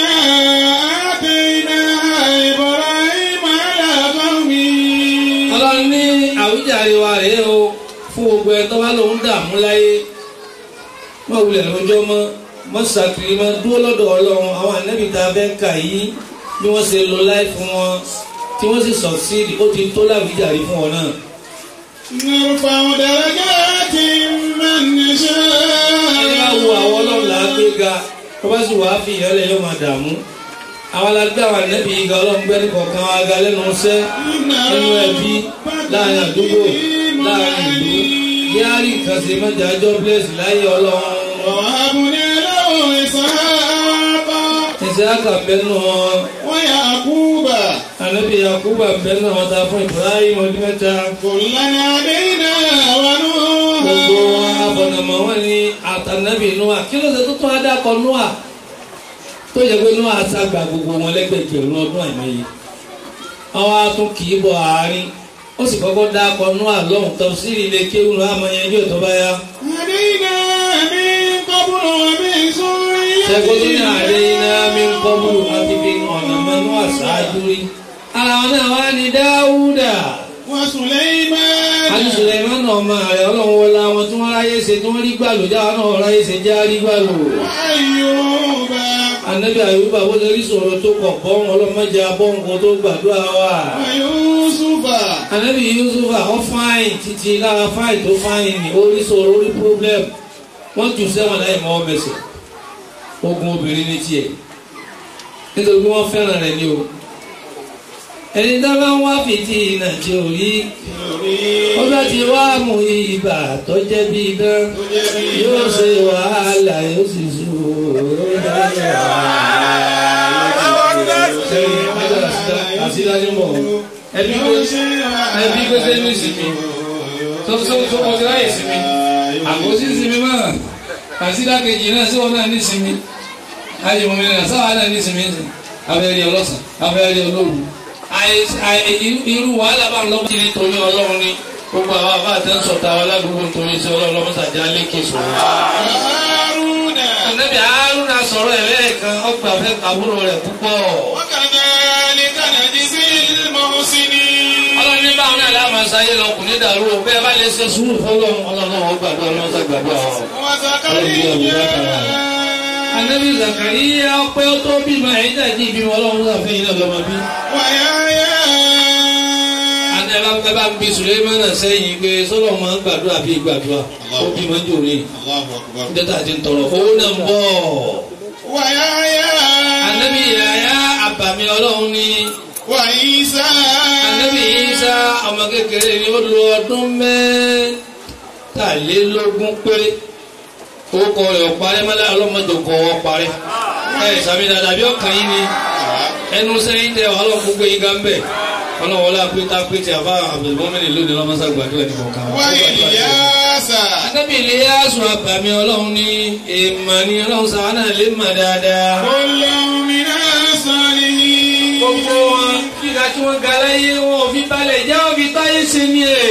atainaha Ibrahima ala qawmi. ọlọ́run ní àwíjàre wa rèé o fún gbogbo ẹ̀ tó bá lòun dààmú láyé wọ́n wulẹ̀ lọ́jọ́ mọ́ sàkiri mọ́ dúró lọ́dọ̀ ọlọ́run àwọn ànábì tá a fẹ́ kà yìí bí wọ́n ṣe lo láì fún wọn tí wọ́n sì sọ̀síìdì ó ti tó láwíjàre fún wọn náà. nurfa'u darajatin man nasha'. ẹni bá wo àwọn ọlọ́run là á gbé ga tó bá sì wàá fi ìyọ́lẹ̀ yóò máa dààmú. àwọn alágbé àwọn ànábì yìí ga ọlọ́run gbẹ́ni kọ̀ọ̀kan wa ga lẹ́nu iṣẹ́ nínú ẹbí láàrin àdúgbò láàrin ìlú yáàrí nǹkan ṣe mọ́jà ọjọ́ blẹ́sì láyé ọlọ́run. ووهبنا له إسحاق Ìsáàkà bẹ́nu wọn. ويعقوب Ànábì Yakuba bẹ́nu wọn ta fún Ibrahim ọdún mẹ́ta. كلا هدينا ونوحا. Gbogbo wọn abọ̀nàmọ́ wọn ni àtànábì Núà. Kí ló ṣe tó tún adákọ̀ Núà? Tó yẹ pé Núà ṣàgbà gbogbo wọn lẹ́gbẹ̀gbẹ̀rún ọdún àìmọye. Àwọn atún kì í bọ̀ àárín. Ó sì kọ́kọ́ dákọ̀ Núà lọ́hùn tafsiri ilé kéwù náà àmọ́ yẹn yóò tó bá yá. هدينا من قبل ومن Ṣẹ́gun ní ذريته ààrẹ iná mi ń kọ́ búrú àti fi ọ̀nà mẹ́nu àṣáájú rí. Ara wọn náà wá ní Dáúdà. وسليمان Àti Sùlẹ̀mánù ọmọ rẹ̀ ọlọ́run wọlá wọn tí wọ́n ráyé ṣe tí wọ́n rí gbàlù jáwọ́ náà ráyé ṣe já rí gbàlù. وأيوب Ànábì Àyùbá bó ṣe rí sọ̀rọ̀ tó kọ̀ bọ́n ọlọ́mọdé abọ́ǹkọ tó gbàdúrà wà. ويوسف Ànábì Yusufa ọ fáìn títí lára fáìn tó fáìn ní orí sọ̀rọ̀ orí problem. Wọ́n jù sẹ́wọ̀n láì mọ́ mẹ́sẹ̀. Ogun obìnrin ní tiẹ̀. Nítorí pé wọ́n fẹ́ràn rẹ̀ ní o. Ẹni tá bá ń wá fìtí nàìjí orí. Ó bá ti wá mú ibà tó jẹ́ bí idán. Yóò ṣe wàhálà yóò sì sùúrù. Àṣírájú mọ̀. Ẹbí gbèsè ní ìsinmi. Tó kọjú láyé ìsinmi. Àkóso ìsinmi máa. Àṣírá kejì náà sí wọn náà ní ìsinmi. Ayé mọ̀ mi náà sáwà náà ní ìsinmi. Abẹ́rẹ́ ọlọ́sàn, abẹ́rẹ́ olóòrùn. Irú wàhálà bá ń lọ bí nítorí ọlọ́run ní gbogbo àwọn àbá àti ń sọ̀tà wa lágbègbè nítorí sí ọlọ́run lọ́mọ́sàjà lékè sọ̀rọ̀. هارون Ànábì Hárúnà sọ̀rọ̀ ẹ̀ lẹ́ẹ̀kan ọgbà fẹ́ àbúrò rẹ̀ púpọ̀. وكذلك نجزي المحسنين. Ọlọ́run ní báwọn náà láàmú sáyé lọ kò ní dàrú o bẹ́ẹ̀ bá lè ṣe sùúrù fọlọ́run ọlọ́run ó gbàdúrà ọlọ́run gbàdúrà wọn. وزكريا Ànábì Zakariya ọpẹ́ ó tó bímọ ẹ̀yìn tàbí ìbímọ ọlọ́run sàfẹ́ iná lọ́mọ bí. ويحيى Adẹ́lá bá ń bi Sùlẹ́mánà sẹ́yìn pé sọ́lọ́ máa ń gbàdúrà bí gbàdúrà ó bímọ ń jòrè. الله أكبر. Dẹ́tà ti ń tọrọ owó náà ń bọ̀. ويحيى Ànábì Yahya àbàmì ọlọ́run ní. وعيسى Ànábì Ìsá ọmọ kékeré ni ó lo ọdún mẹ́tàlélógún péré. Orúkọ rẹ̀ ọ̀parẹ́ mọ́lá ọlọ́mọdé kọ̀ ọ́ parẹ́. Sàmì dàdà bí ọkàn yín ni ẹnu sẹ́yìn tẹ ọlọ́run gbogbo yín gá ń bẹ̀. Ọlọ́run wọlé apẹta pété àbá àbẹ̀bọ́mẹ́lì lónìí lọ́mọ́sá gbàdúrà ní kọ̀ọ̀kan. وإلياس Ànábì Ìlíyásù àbàmì ọlọ́run ní èèmọ̀ ni ọlọ́run sàwọn náà lè mọ̀ dáadáa. كل من الصالحين. Gbogbo wọn kíkà tí wọ́n ga láyé wọn ò fi balẹ̀ jẹ́ òbí táyé ṣe ni ẹ̀.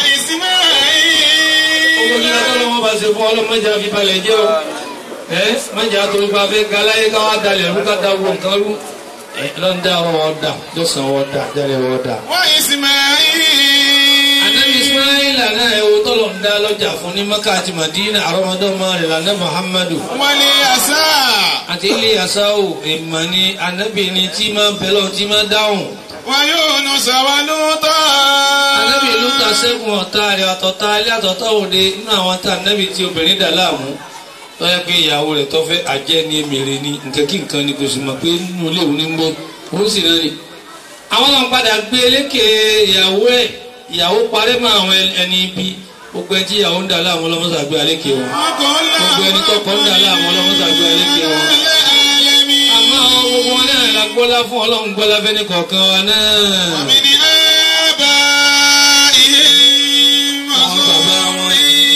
Gbogbo ní ọjọ́ wọn bá ṣe fún ọlọ́mọdé àfi balẹ̀ jẹ́ o. Mọ̀jà tó ń bá fẹ́ ga láyé káwá dalẹ̀ rú ká da wo nǹkan rú. Lọ́ndà ọ̀dà lọ́sàn ọ̀dà jẹ́rẹ̀ ọ̀dà. وإسماعيل Ànábì Ismaila náà ẹ̀wọ̀ tọ́lọ̀ ń dá lọ́jà fún ní Mẹ́kà àti Màdínà àrọ́mọdọ́mọ rẹ̀ lànà Muhammadu. واليسع Àti ilé Yasáwò èèmọ̀ ni ànábì ni tí máa bẹ̀lọ́ tí máa dáhùn. ويونس ولوطا. Ànábì Lútà ṣẹ́gun ọ̀tá rẹ̀ àtọ̀tá ilé àtọ̀tá òde nínú àwọn tá ànábì tí obìnrin dà láàmú. Tọ́yẹ pé ìyàwó rẹ̀ tó fẹ́ àjẹ́ ní èmèrè ni nǹkan kí nǹkan ni kò sì mọ̀ pé nínú ilé òun ní ń gbọ́ òun sì náà ni. Àwọn náà padà gbé lékè ìyàwó ẹ̀ ìyàwó parẹ́ mọ́ àwọn ẹni ibi gbogbo ẹni tí ìyàwó ń dà láàmú ọlọ́mọ́sàgbé alékè wọn. Gbogbo ẹni tọ́kọ ń dà láàmú ọlọ́mọ́sàgbé alékè wọn. Àmọ́ àwọn gbogbo wọn náà la gbọ́lá fún ọlọ́run gbọ́lá fẹ́ni kọ̀ọ̀kan wa náà. ومن آبائهم Àwọn bàbá wọn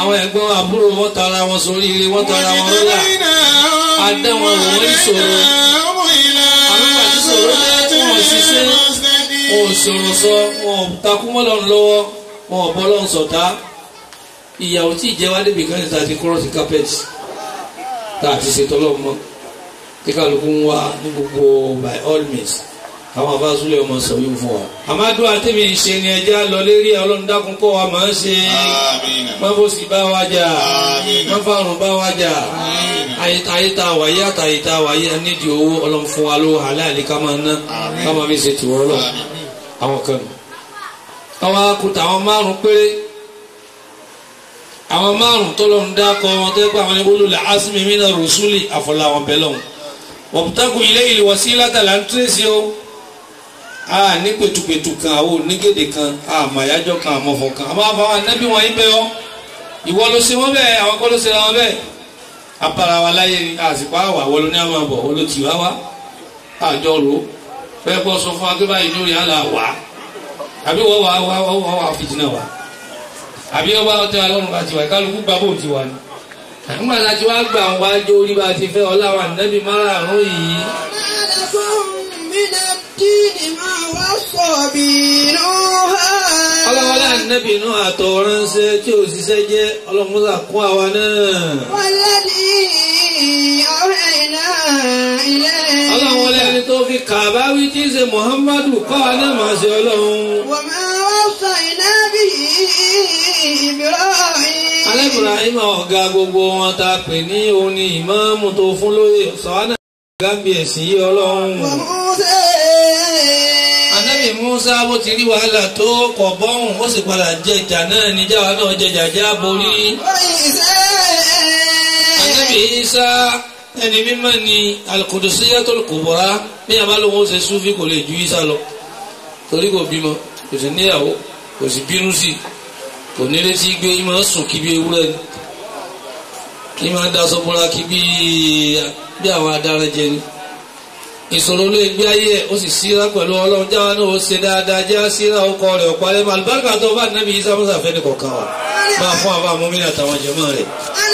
àwọn ẹ̀gbọ́n àbúrò wọn tara wọn sórí ire wọn tara wọn lọ́la adá wọn wò wọ́n ìṣòro àwọn àti ìṣòro jẹ́ wọn ṣiṣẹ́ wọn ò ṣòro sọ wọn ò takú mọ́ lọ́run lọ́wọ́ wọn ò bọ́ lọ́run sọ̀tá ìyàwó tí ìjẹ́ wá débi kan níta ti kọ́rọ́ọ̀sì carpet tá a ti ṣètò ọlọ́mọ kí kálukú ń wá ní gbogbo by all means àwọn abáṣúlẹ̀ ọmọ sọ yóò fún wa. àmàdù àtẹ̀mí ṣe ni ẹja lọ lérí ọlọ́run dákun kọ́ wa máa ń ṣe má bó sì bá wa jà má fàrùn bá wa jà ayéta wáyé àtàyèta wáyé nídìí owó ọlọ́run fún wa lówó halali ká máa ná ká máa fi ṣe tìwọ́ lọ àwọn kan nù. àwọn akutà àwọn márùn péré àwọn márùn tọ́lọ́run dákọ̀ wọn tẹ́ pé àwọn ní ulul azmi mina rusuli àfọláwọn bẹ́lọ̀ wabtagu ilayhi wasilata là ń tírèsì o. ní pẹ̀tùpẹ̀tù kan àwọn onígèdè kan àmàyájọ́ kan àmọ̀fọ̀ kan àmọ́ àbáwọn anábì wọn yín bẹ́ ọ́ ìwọ ló ṣe wọ́n bẹ́ẹ̀ àwọn kọ́ ló ṣe wọn bẹ́ẹ̀ apara wa láyé ni àsìkò àwà wọ́n ló ní àmọ́ àbọ̀ wọ́n ló tì wá wá àjọ rò ó fẹ́ bọ́ sọ fún akébá yìí lórí àlà wá àbí wọ́n wà fìtínà wá àbí wọ́n bá ọtí alọ́run bá ti wá kálukú gbà bò ti wá ni. nígbà tá a ti wá gbà wọn wájú orí bá ti fẹ́ ọláwà nẹ́bí márààrún yìí. ọlọ́wọ́lá nẹ́bí inú àtọ̀ ránṣẹ́ tí ò ṣiṣẹ́ jẹ́ ọlọ́mọ́sà kún àwa náà. ọlọ́wọ́lá ẹni tó fi kàbáwí tí ń ṣe Muhammadu kọ́ wa náà máa ṣe ọlọ́run. alẹ́ Ibrahim ọ̀gá gbogbo wọn ta pè ní òun ni ìmáàmù tó fún lóye sọ̀wánà gábí ẹ̀sìn yìí ọlọ́run. Ànábì Musa bó ti rí wàhálà tó kọ̀ bọ́hùn ó sì padà jẹ ìjà náà níjàwá náà jẹ jàjá borí. Ànábì Isa ẹni mímọ́ ni al-Qudusiyyatul Kubra ní àbálòwò ṣe súfì kò lè ju Isa lọ torí kò bímọ kò sì níyàwó kò sì bínú sí kò nílé tí gbé ìmọ̀ sùn kí bí ewúrẹ́ ni kí máa da sọ́kúnra kí bí àwọn adarẹ jẹ ni ìṣòro ló gbé ayé ẹ̀ ó sì síra pẹ̀lú ọlọ́run jáwá náà ó ṣe dáadáa já síra ọkọ rẹ̀ ọ̀pá lẹ́mọ̀ àlùbáríkà tó bá nàbí Isa mọ́sà fẹ́ ní kọ̀ọ̀kan wa máa fún àbá mọ́mí àtàwọn jẹ̀mọ́ rẹ̀.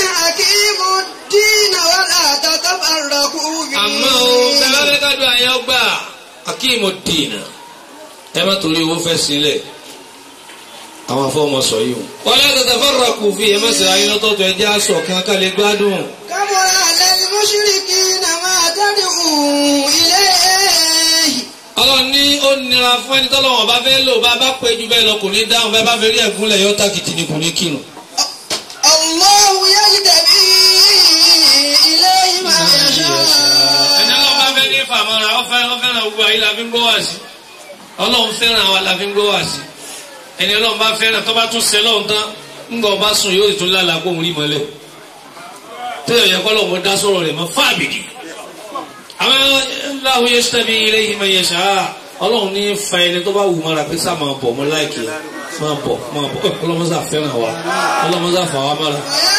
àmọ́ o bẹ́ẹ̀ bá kájú àyàn gbà akíìmù dìínà ẹ má torí owó fẹ́ sílẹ̀ àwọn afọ́mọ sọ yìí o. wọ́n lé tètè fọ́nrọ̀ kù fi ẹ̀ mẹ́sẹ̀ ayé lọ́tọ̀ọ̀tọ̀ ẹja sọ̀ kan ká lè gbádùn. kábọ̀rọ̀ alẹ́ ni mọ́ṣíríkì náà máa jáde ilé. ọlọ́run ní ó nira fún ẹni tọ́lọ́wọ̀n bá fẹ́ lò bá pé ju bẹ́ẹ̀ lọ kò ní dáhùn bẹ́ẹ̀ bá fẹ́ rí ẹ̀gúnlẹ̀ yọ tákìtì ni kò ní kírun. Allahu yajtabi ilayhi man yasha. ẹni ọlọ́run bá fẹ́ ní ìfàmọ́ra ó fẹ́ràn gbogbo ayé la fi ń gbọ́ wá sí ọlọ́run fẹ́ràn àwa la fi ń gbọ́ wá sí ẹni ọlọ́run bá fẹ́ràn tó bá tún ṣe lọ́run tán ńgbà ọba sùn yóò tún lálàá kó òun rí mọ́lẹ̀ tó yẹ kọ́ lọ́wọ́ dá sọ̀rọ̀ rẹ̀ mọ́ fáàbìdì àwọn Allahu yajtabi ilayhi man yasha ọlọ́run ní fa ẹni tó bá wù mọ́ra pé sáà máa bọ̀ mọ́ láìkì máa bọ̀ ọlọ́mọ́sà fẹ́ràn wa ọlọ́mọ́sà fà wá mọ́ra.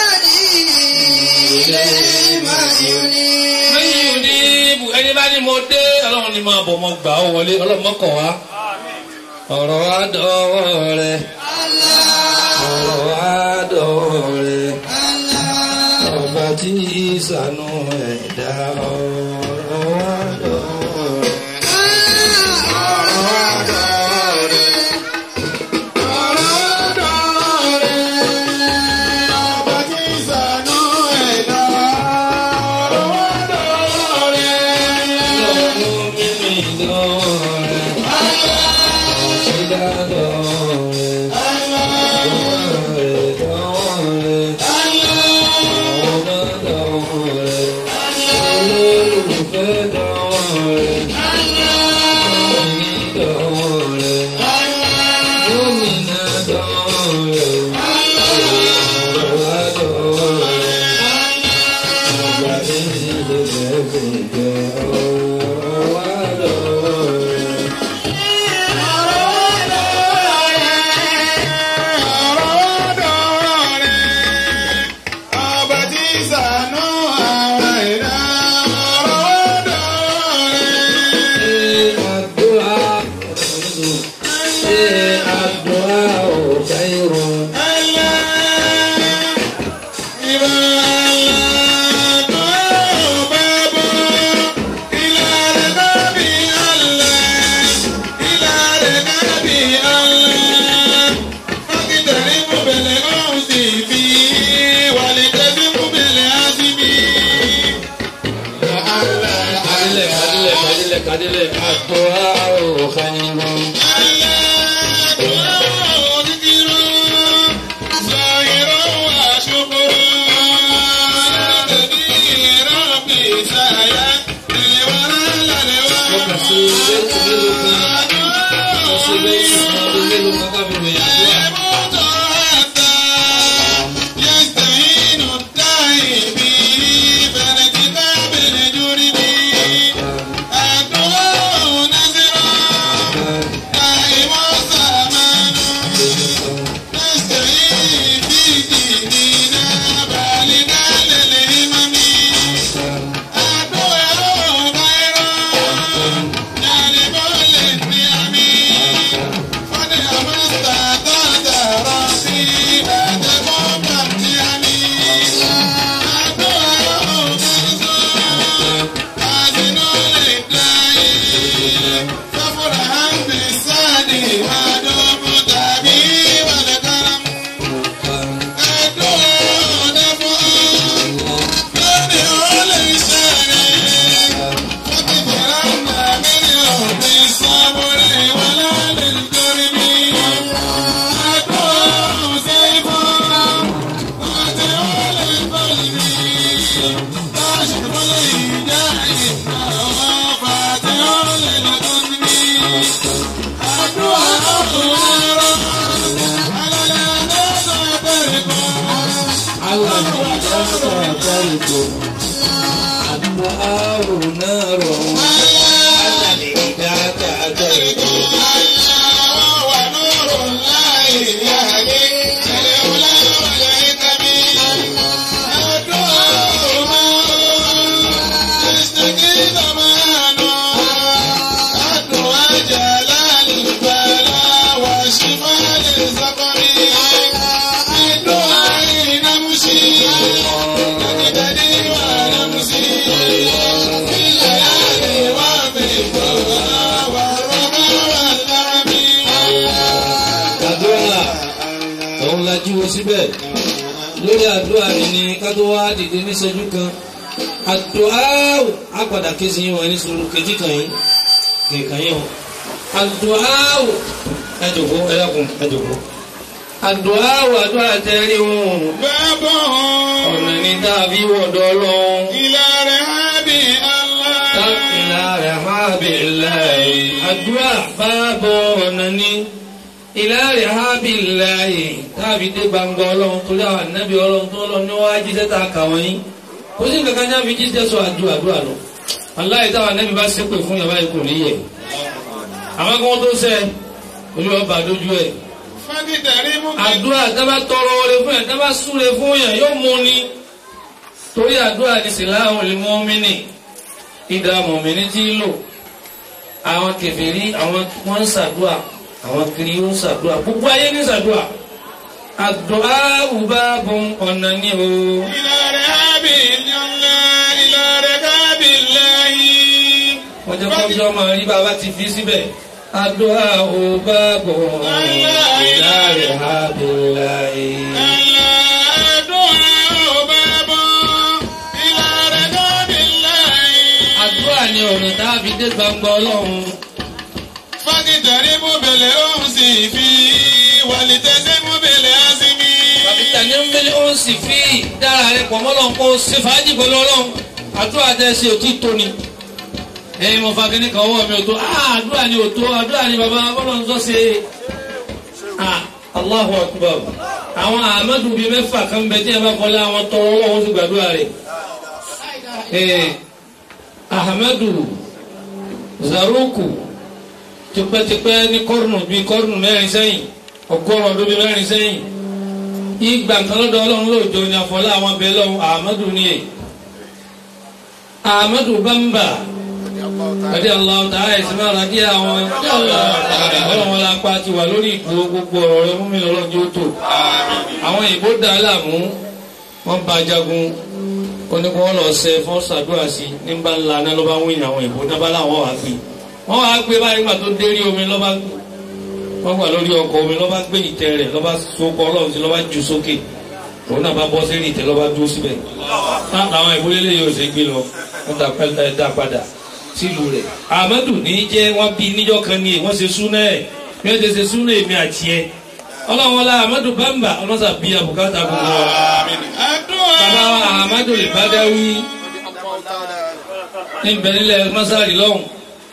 lẹ́yìn òní ẹni bá ní mo dé ọlọ́run ní máa bọ̀ mọ́ gbà ó wọlé ọlọ́run mọ́kàn wá ọ̀rọ̀ wa dọ̀wọ́ rẹ̀ ọ̀rọ̀ wa dọ̀wọ́ rẹ̀ ọba tí ìsànú ẹ̀dá ọ̀rọ̀ wa dọ̀wọ́ rẹ̀. síbẹ̀ lórí àdúrà ni ká tó wá dìde ní ṣẹ́jú kan àdúrà àpàdà kéṣì yín wọn ní sùúrù kejì kan yín kẹ̀kàn yín wọn àdúrà ẹjọ̀kọ́ ẹlẹ́kùn ẹjọ̀kọ́ àdúrà tẹ́rí wọn bẹ́bọ̀ ọ̀nà ní tàbí wọ̀dọ̀ lọ́wọ́ ìlà rẹ̀ hábì Allah ìlà rẹ̀ hábì láì àdúrà bábọ̀ ọ̀nà ní ìlàrí hábìláyì tàbí dé gbangba ọlọ́run tó dáwà nábì ọlọ́run tó lọ ní wáá jíṣẹ́ ta kàwọn yín kó sí kankan jáfi jíṣẹ́ sọ àdúrà lọ aláì táwà nábì bá ṣépè fún yàrá ikú níyẹ àwọn kan tó sẹ olúwa bá dójú ẹ àdúrà tábà tọrọ oore fún yàn tábà súre fún yàn yóò mú ni torí àdúrà ní síláhùn lil mu'mini ìdá mọ̀mìnì tí ń lò àwọn kèfèrí àwọn wọ́n ń ṣàdúrà àwọn kiri ń ṣàdúrà gbogbo ayé ní ṣàdúrà àdúrà ùbá bùn ọ̀nà ní o. ìlàrẹ̀ hábì ńlá ìlàrẹ̀ hábì láyé. wọ́n jẹ́ kọ́jọ́ máa rí bàbá ti fi síbẹ̀ àdúrà ùbá bùn ìlàrẹ̀ hábì láyé. àdúrà ni ọ̀nà tàbí dé gbangba ọlọ́run. Fagitari mobile onsi fi walitese mobile asimi. Fagitari mobile onsi fi dára rẹ̀ pọ̀ mọ́lọ́n kó ṣe fàájì pẹ̀lú ọlọ́run. Àdúrà tẹ́ ṣe òtí tó ni. Ẹyin mo fa kíní kan ọwọ́ mi ò tó. Àdúrà ni ò tó. Àdúrà ni bàbá bọ́lọ̀ ń sọ ṣe. Allahu Akbar. Àwọn Ahmadu bíi mẹ́fà kan bẹ tí ẹ bá kọ́lé àwọn tọrọ ọlọ́run sì gbàdúrà rẹ̀. Ahmadu Zaruku tipẹ́tipẹ́ ní kọ́rùnù bíi kọ́rùnù mẹ́rin sẹ́yìn ọgọ́rùn ọdún bíi mẹ́rin sẹ́yìn ìgbà kan lọ́dọ̀ ọlọ́run lóòjọ́ ní àfọlá àwọn abẹ lọ́hùn Ahmadu ní ẹ̀ Ahmadu Bamba àti Allahu ta'ala ẹ̀sìn máa ra kí àwọn ọlọ́run wọn lápá ti wà lórí ìgbò gbogbo ọ̀rọ̀ rẹ mú mi lọ́rọ̀ ní ó tò àwọn ìbò dá láàmú wọ́n bá jagun oníkun wọn lọ sẹ fún ṣàdúrà sí nígbà ńlá náà ló bá wíìn àwọn ìbò náà láwọn wà gbé wọ́n wá gbé báyìí nígbà tó dérí omi lọ́ba wọ́n wà lórí ọkọ̀ omi lọ́ba gbé ìtẹ́ rẹ̀ lọ́ba sokọ̀ ọlọ́run sí lọ́ba jù sókè òun náà bá bọ́ sí ìtẹ́ lọ́ba dúró síbẹ̀ àwọn ìbúlélé yóò ṣe gbé lọ wọ́n dá padà sílùú rẹ̀ Ahmadu ní jẹ́ wọ́n bí níjọ́ kan ní wọ́n ṣe súná ẹ̀ bí wọ́n ti ṣe súná èmi àti ẹ̀ ọlọ́run ọlá Ahmadu Bamba ọlọ́sà bí abùkátà gbogbo bàbá Ahmadu Al-Badawi ní ìbẹ̀rẹ̀lẹ̀ mọ́sáàrì lọ́hùn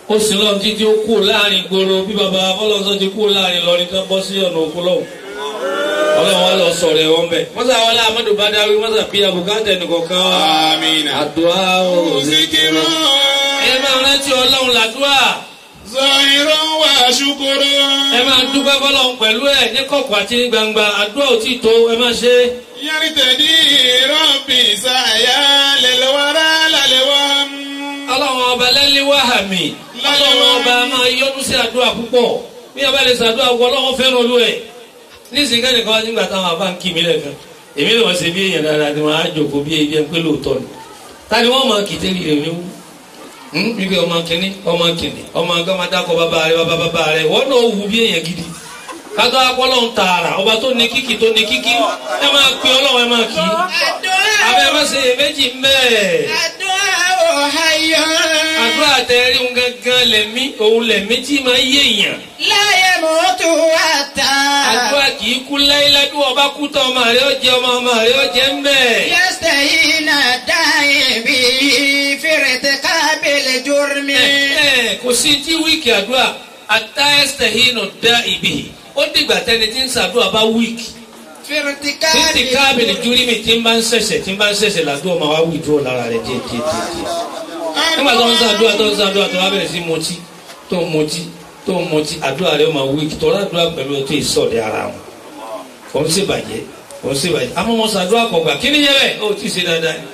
ó sì lọ títí ó kú láàrin gbòòrò bí baba fọlọ́sọ ti kú láàrin lọ ní tán bọ́ sí ọ̀nà òkú lọ́wọ́ ọlọ́run wa lọ sọ̀rọ̀ ẹ̀wọ̀n bẹ̀ mọ́sá wọlé amadu badawi mọ́sá bí abùkátà ẹnìkọ̀ọ̀kan wa àdúrà òsèkèrò ẹ máa rántí ọlọ́run làdúrà zahirun wa shukurun. ẹ máa dúpẹ́ fọlọ́run pẹ̀lú ẹ̀ ní kọ̀kọ̀ àti ní gbangba àdúrà ò tí tó ẹ máa ṣe. yaritadi rabbi saya lilwara lalewam. ọlọ́run ọba lẹ́lí wàhámi ọlọ́run ọba máa yọ́nú sí àdúrà púpọ̀ bí ọba lè ṣàdúrà wọ ọlọ́run fẹ́ràn olú ẹ̀ nísìnyí kẹ́nìkan wá nígbà táwọn àbá ń kí mi lẹ́ẹ̀kan èmi lè wọ́n ṣe bí èèyàn dáadáa ni wọ́n á jòkó bí ebi ẹ̀ ń pé lóòótọ́ ni tani wọ́n máa kìtẹ́ rẹ̀ ní wú wípé ọmọ kìnní ọmọ dákọ̀ bàbá rẹ̀ wọ́n náà wù bí èèyàn gidi kátó akọ́lọ́ ń tààrà ọba tó ní kíkì ẹ máa pe ọlọ́run ẹ máa kì í abẹ́ ẹ má ṣe èméjì mẹ́ẹ̀. àdúrà tẹ̀rí ń gangan lẹ̀mí òun lẹ̀mí tí máa yé èèyàn. láyé mọ́tò wà tá. àdúrà kì í kú láíláí bí wọ́n bá kú tán ọmọ rẹ̀ ó jẹ ọmọ rẹ̀ ó jẹ ń bẹ̀. yẹ́sẹ̀ yìí náà dáhìn bí fèrèsé kábílẹ̀ jórmi. kò sí tí wíìkì àdúrà àtàyẹ̀sẹ̀ yìí náà dá ìbí ó dìgbà tẹni tí ń ṣàdúrà bá wíìkì. fèrèsé kábílẹ̀ jórmi tí ń bá ń ṣẹ̀ṣẹ̀ làdúrà máa wá wíìdúró lára rẹ̀ díẹ̀. nígbà tó ń ṣàdúrà tó wá bẹ̀rẹ̀ sí mọtí tó ń mọtí àdúrà rẹ̀ máa wíìkì tó rádúrà pẹ̀lú ètò ìsọ̀dẹ̀ ara wọn. òun sì bàjẹ́ àmọ́ wọn ṣàdúrà kọ̀gbà kí ni yẹ bẹ́ẹ̀ ó ti ṣe dáadáa ni.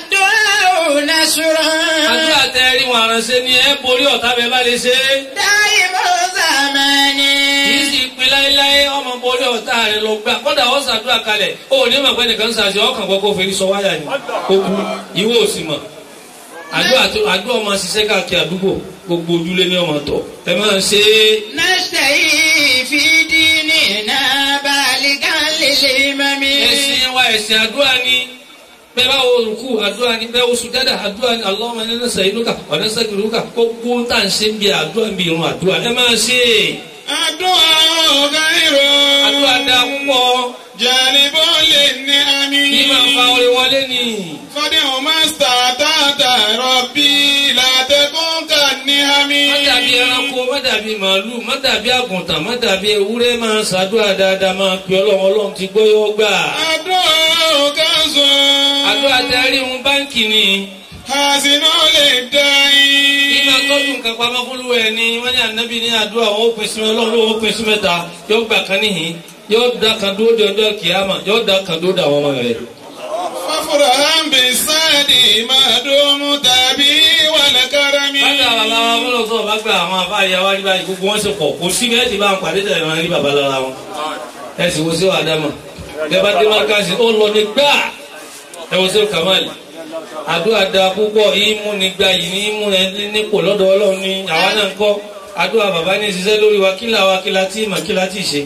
àdúrà tẹ́rí wọn aránṣẹ́ ni ẹ borí ọ̀tá bẹ́ẹ̀ bá lè ṣe é. dáì mọ́ sàmánì. kì í sì pin láéláé ọmọ borí ọ̀tá rẹ̀ lọ gbà kọ́dà ó ṣàdúrà kalẹ̀ ó ní mọ̀ pé nìkan ṣàṣẹ ọkàn gbọ́ kó fèrè sọ wáyà ni ó kú ìwọ ò sì mọ̀. àdúrà ọmọ ṣiṣẹ́ káàkiri àdúgbò gbogbo ojúlé ní ọmọ tọ̀ ẹ máa ṣe é. nẹ́sẹ̀ yìí fi dínì náà bàlíkà lèlè mami. ẹ̀sìn wa ẹ̀sìn àdúrà ni bẹ́ẹ̀ bá wo rúkú àdúrà ni bẹ́ẹ̀ wo sùjádà àdúrà ni Allahumma inna nas'aluka wa nastaghfiruka gbogbo tá à ń ṣe ń bí àdúrà ń bí irun àdúrà ẹ máa ṣe é. àdúrà ọ̀gá ìró. àdúrà dá púpọ̀. jàlíbó lè ní àmì. kí máa fa orin wọlé ni. fọdí o mástà tààtà rọ̀bì làtẹ̀kùn kà ní àmì. má dàbí ẹranko má dàbí màálù má dàbí àgùntàn má dàbí ewúrẹ́ máa ṣàdúrà dáadáa máa pè ọlọ́run ti gbọ́ yóò gbà. àdúrà ọ̀gá sọ. àdúrà tẹ́rí ń báńkì ni. àsìnà lè dá yín. ìgbà tọ́jú nǹkan pamọ́ fúnlú ẹ̀ ni wọ́n ní ànábì ní àdúrà wọn ó pín sí ọlọ́run ó pín sí mẹ́ta yóò gbà kan níhìn yóò dá kan dúró de ọjọ́ kìámà yóò dá kan dúró de àwọn ọmọ rẹ̀. fáfúrà hàmbì sáàdì máa dómú tàbí wàlẹ̀ kárami. bàtà bàbá wa fọlọ́ sọ bá gba àwọn àbá ìyá wa rí báyìí gbogbo wọn ṣe pọ̀ kò sí bí ẹ ti bá wọn pàdé tẹ̀lé wọn rí bàbá lára wọn. ẹ sì wo sí wàdà mọ̀ bẹ́ẹ̀ bá dé márkàsì ó lọ ní gbà ẹ wo sí kàmáàlì. àdúrà da púpọ̀ ìmú ni gba yìí ní ìmú ẹ nípò lọ́dọ̀ ọlọ́run ní àwa náà ń kọ́ àdúrà bàbá ní ṣiṣẹ́ lórí wa kí láti mà kí láti ṣe.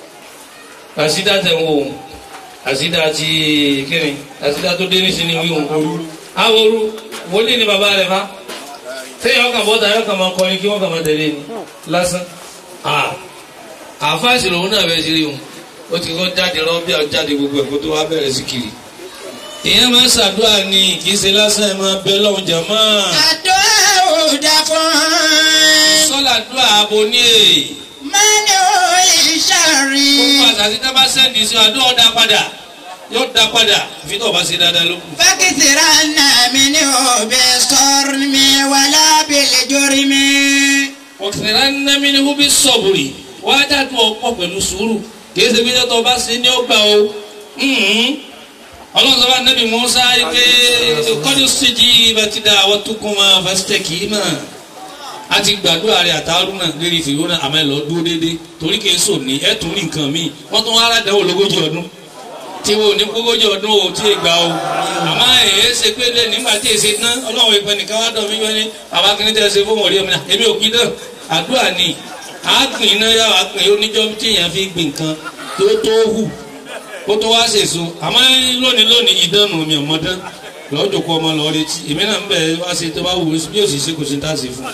àṣídà tẹ̀ ń wò ó àṣídà ti kíni àṣídà tó dé níṣẹ́ ni wíwọ̀n àwòrú wòlíì ni bàbá rẹ̀ fa téèyàn kàn bọ́ta yóò kàn máa kọrin kí wọ́n kàn máa tẹ̀lé ni lásán àfáàsì lòun náà bẹ̀rẹ̀ sí rí wọn ó ti kọ́ jáde rọ́bì jáde gbogbo ẹ̀kọ́ tó wá bẹ̀rẹ̀ sí kiri ìyẹn máa ń ṣàdúrà ní kì í ṣe lásán ẹ̀ máa bẹ lọ́hùn jàmá. àdúrà ò dàpọ̀. sọ́làdúrà abo ní èyí. mẹ́ni ò ìṣàrí. gbogbo àtàtì tá a bá sẹ́ndì sí àdúrà ọ̀dà padà yóò dá padà fi tó o bá ṣe dáadáa ló kù. fákìtìrà náà mi ní òbí sọ́ọ̀rọ̀ mi wà lábẹ́lẹ̀ jórí mi. ọ̀sẹ̀rẹ̀ náà mi ní òbí sọ̀bùrì wá dàtú ọ̀pọ̀ pẹ̀lú sùúrù kì í ṣe bí tó o bá ṣe ní ọgbà o. ọlọ́run bá nẹ́bí Mùsá ike kọ́ni síjì bàtí dá àwọn tó kún máa fásitẹ̀ kì í máa. a ti gbàdúrà rẹ̀ àtàrún náà lérí fìwọ́n náà àmọ́ ẹ̀ lọ dúró déédéé torí kì í sò ní ẹ̀ tún ní nǹkan míì wọ́n tún wá aládàáwò lógójì ọdún tí wo ní gbogbo ọdún o tí ì gbà o àmọ́ èyí ṣe pé lé nígbà tí èsì tán ọlọ́run ìpẹ́ nìkan wá dọ̀ mí wọ́n ní bàbá kìíní tẹ́ ṣe fún mọ̀rí ọmọdé èmi ò kí náà àdúrà ni àágbìn iná yà wá pín oníjọ́ tí èèyàn fi gbìn nǹkan tó tó hù kó tó wá ṣèṣo àmọ́ lónìí ìdánù mi ọmọdán lọ́jọ́ kọ́ ọmọ lọ́ọ́ retí èmi náà ń bẹ̀ wá ṣe tó bá wù bí ó sì ṣe kò sí tá a ṣe fún.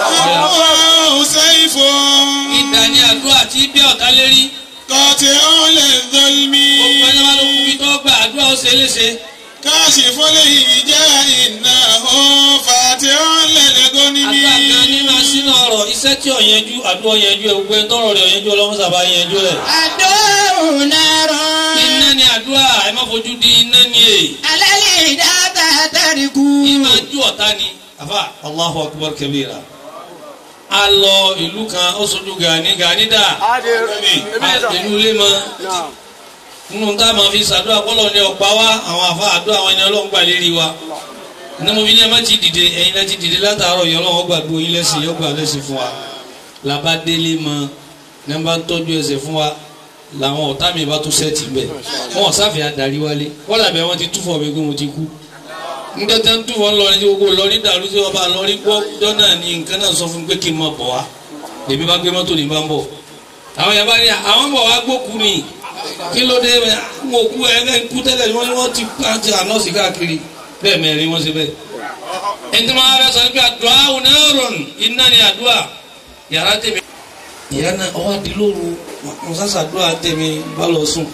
ìdá ni àdúrà tí bí ọ̀tá lérí kọ́tí ó lè dọ́lmí. gbogbo ẹni wá ló kú bí tó gba àdúrà ó ṣe é léṣe كاشف الهجاء إنه فاتح للغنم. àdúrà kan ní máa sínú ọ̀rọ̀ iṣẹ́ tí ò yanjú àdúrà yanjú ẹ̀ gbogbo ẹ̀ tọrọ rẹ̀ yanjú ọlọ́run sábà yanjú ẹ̀. àdóhùn náírà. iná ni àdúrà ẹ má fojú di iná ni è. alálẹ̀ ìdáta tẹ̀ríkù. ìmọ̀ ju ọ̀tá ni àfà Allahu akbar kabira. a lọ ìlú kan ó sojú Gani dà. ìlú ilé mọ. nínú tá a máa fi ṣàdúrà kọ́lọ̀ ní ọ̀pá wa àwọn àfa àdúrà àwọn ẹni ọlọ́run gbà lérí wa. ní mo fi ní ẹ má ti dìde ẹ̀yin náà ti dìde látàárọ̀ yọ ọlọ́run gbàgbó yín lẹ́sìn yọ gbà lẹ́sìn fún wa. làbá délé mọ ní bá ń tọ́jú ẹsẹ̀ fún wa làwọn ọ̀tá mi bá tún sẹ́ẹ̀tì bẹ̀ wọ́n sáfì adarí wálé wọ́n làbẹ̀ wọ́n ti túfọ̀ mi pé mo ti kú. nígbà tí wọ́n túfọ̀ lọ ní gbogbo lọ ní dàrú tí wọ́n bá lọ rí gbọ́ dọ́nà ní nǹkan náà sọ fún mi pé kí n máa bọ̀ wá èmi bá gbé mọ́tò ní bá ń bọ̀. àwọn yàrá bá ní àwọn bọ̀ wá gbókù ni kí ló dé mo kú ẹgbẹ́ kú tẹ́lẹ̀ wọ́n ti pàǹtí ànọ́ọ̀sì káàkiri bẹ́ẹ̀ mẹ́rin wọ́n ṣe bẹ́ẹ̀. ẹni tí wọ́n á rẹ sọ pé àdúrà onáròn iná ni àdúrà yàrá tèmi. ìyá náà ọwọ́ àdìlóru mọ̀sásà àdúrà tèmi bá lọ sùn.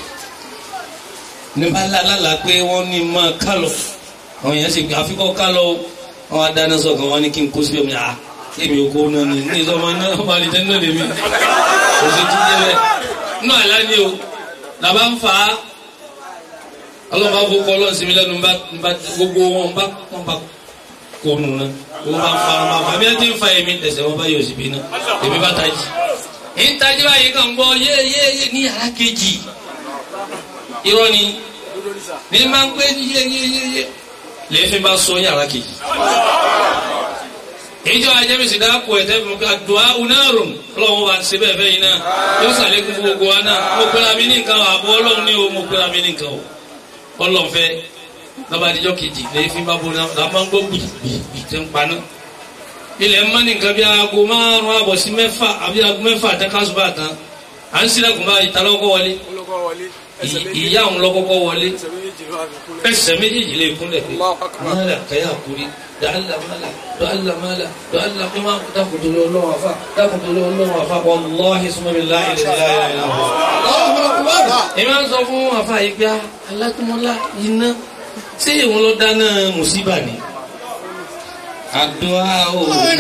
ní bá lálàá pé wọ́n ní máa ká lọ àwọn èèyàn sì àfikọ́ ká lọ wọn adáná sọ̀kan wọn ní kí n kó síbẹ̀ mi à èmi ò kó náà ní ìsọmọ náà wọ́n bá lè jẹ́ náà lèmi kò sí tún jẹ́ bẹ́ẹ̀. nínú àlá ni o làbá ń fa ọlọ́run bá fọkọ ọlọ́run sí mi lẹ́nu gbogbo wọn bá kó nù náà wọ́n bá fa ọmọ àfa bí wọ́n ti ń fa èmi ẹsẹ̀ wọn bá yọ̀ síbi náà èmi bá tají. ń tají báyìí kàn ń gbọ́ yéyéyé ní yàrá kejì irọ́ ni ní máa ń pé yéyéyé lẹ́fín bá sọ yàrá kejì. ìjọ ajẹ́bísí dáàpọ̀ ẹ̀tẹ́ fún àdúrà unárùn ọlọ́run wa ṣe bẹ́ẹ̀ fẹ́ yìí náà yóò sàlékún fún gbogbo wa náà mo pera mi ní nǹkan àbọ̀ ọlọ́run ní o mo pera mi ní nǹkan o ọlọ́run fẹ́ lọ́ba àdìjọ́ kejì lẹ́yìn fún bábo náà la máa ń gbọ́ gbìgbì tẹ́ ń paná ilẹ̀ ń mọ́ ní nǹkan bí aago 5 àbọ̀ sí 6 àbí aago 6 àtẹ́kásùbà tán à ń sílẹ̀kùn bá ìta lọ́kọ́ wọlé ìyá òun lọ́kọ́kọ́ wọlé ẹsẹ̀ méjèèjì lè kúnlẹ̀ pé mọ́lá kẹ́yà kúrí dàálà mọ́lá mímọ́ dákùtòlé ọlọ́wọ́ àfà dákùtòlé ọlọ́wọ́ àfà wàlláhi sùmọ́bí láìláìláì èmi á sọ fún àfà yìí pé alákùnmọ́lá iná tí ìwọ̀n ló dáná mùsíbà ni àdúrà òun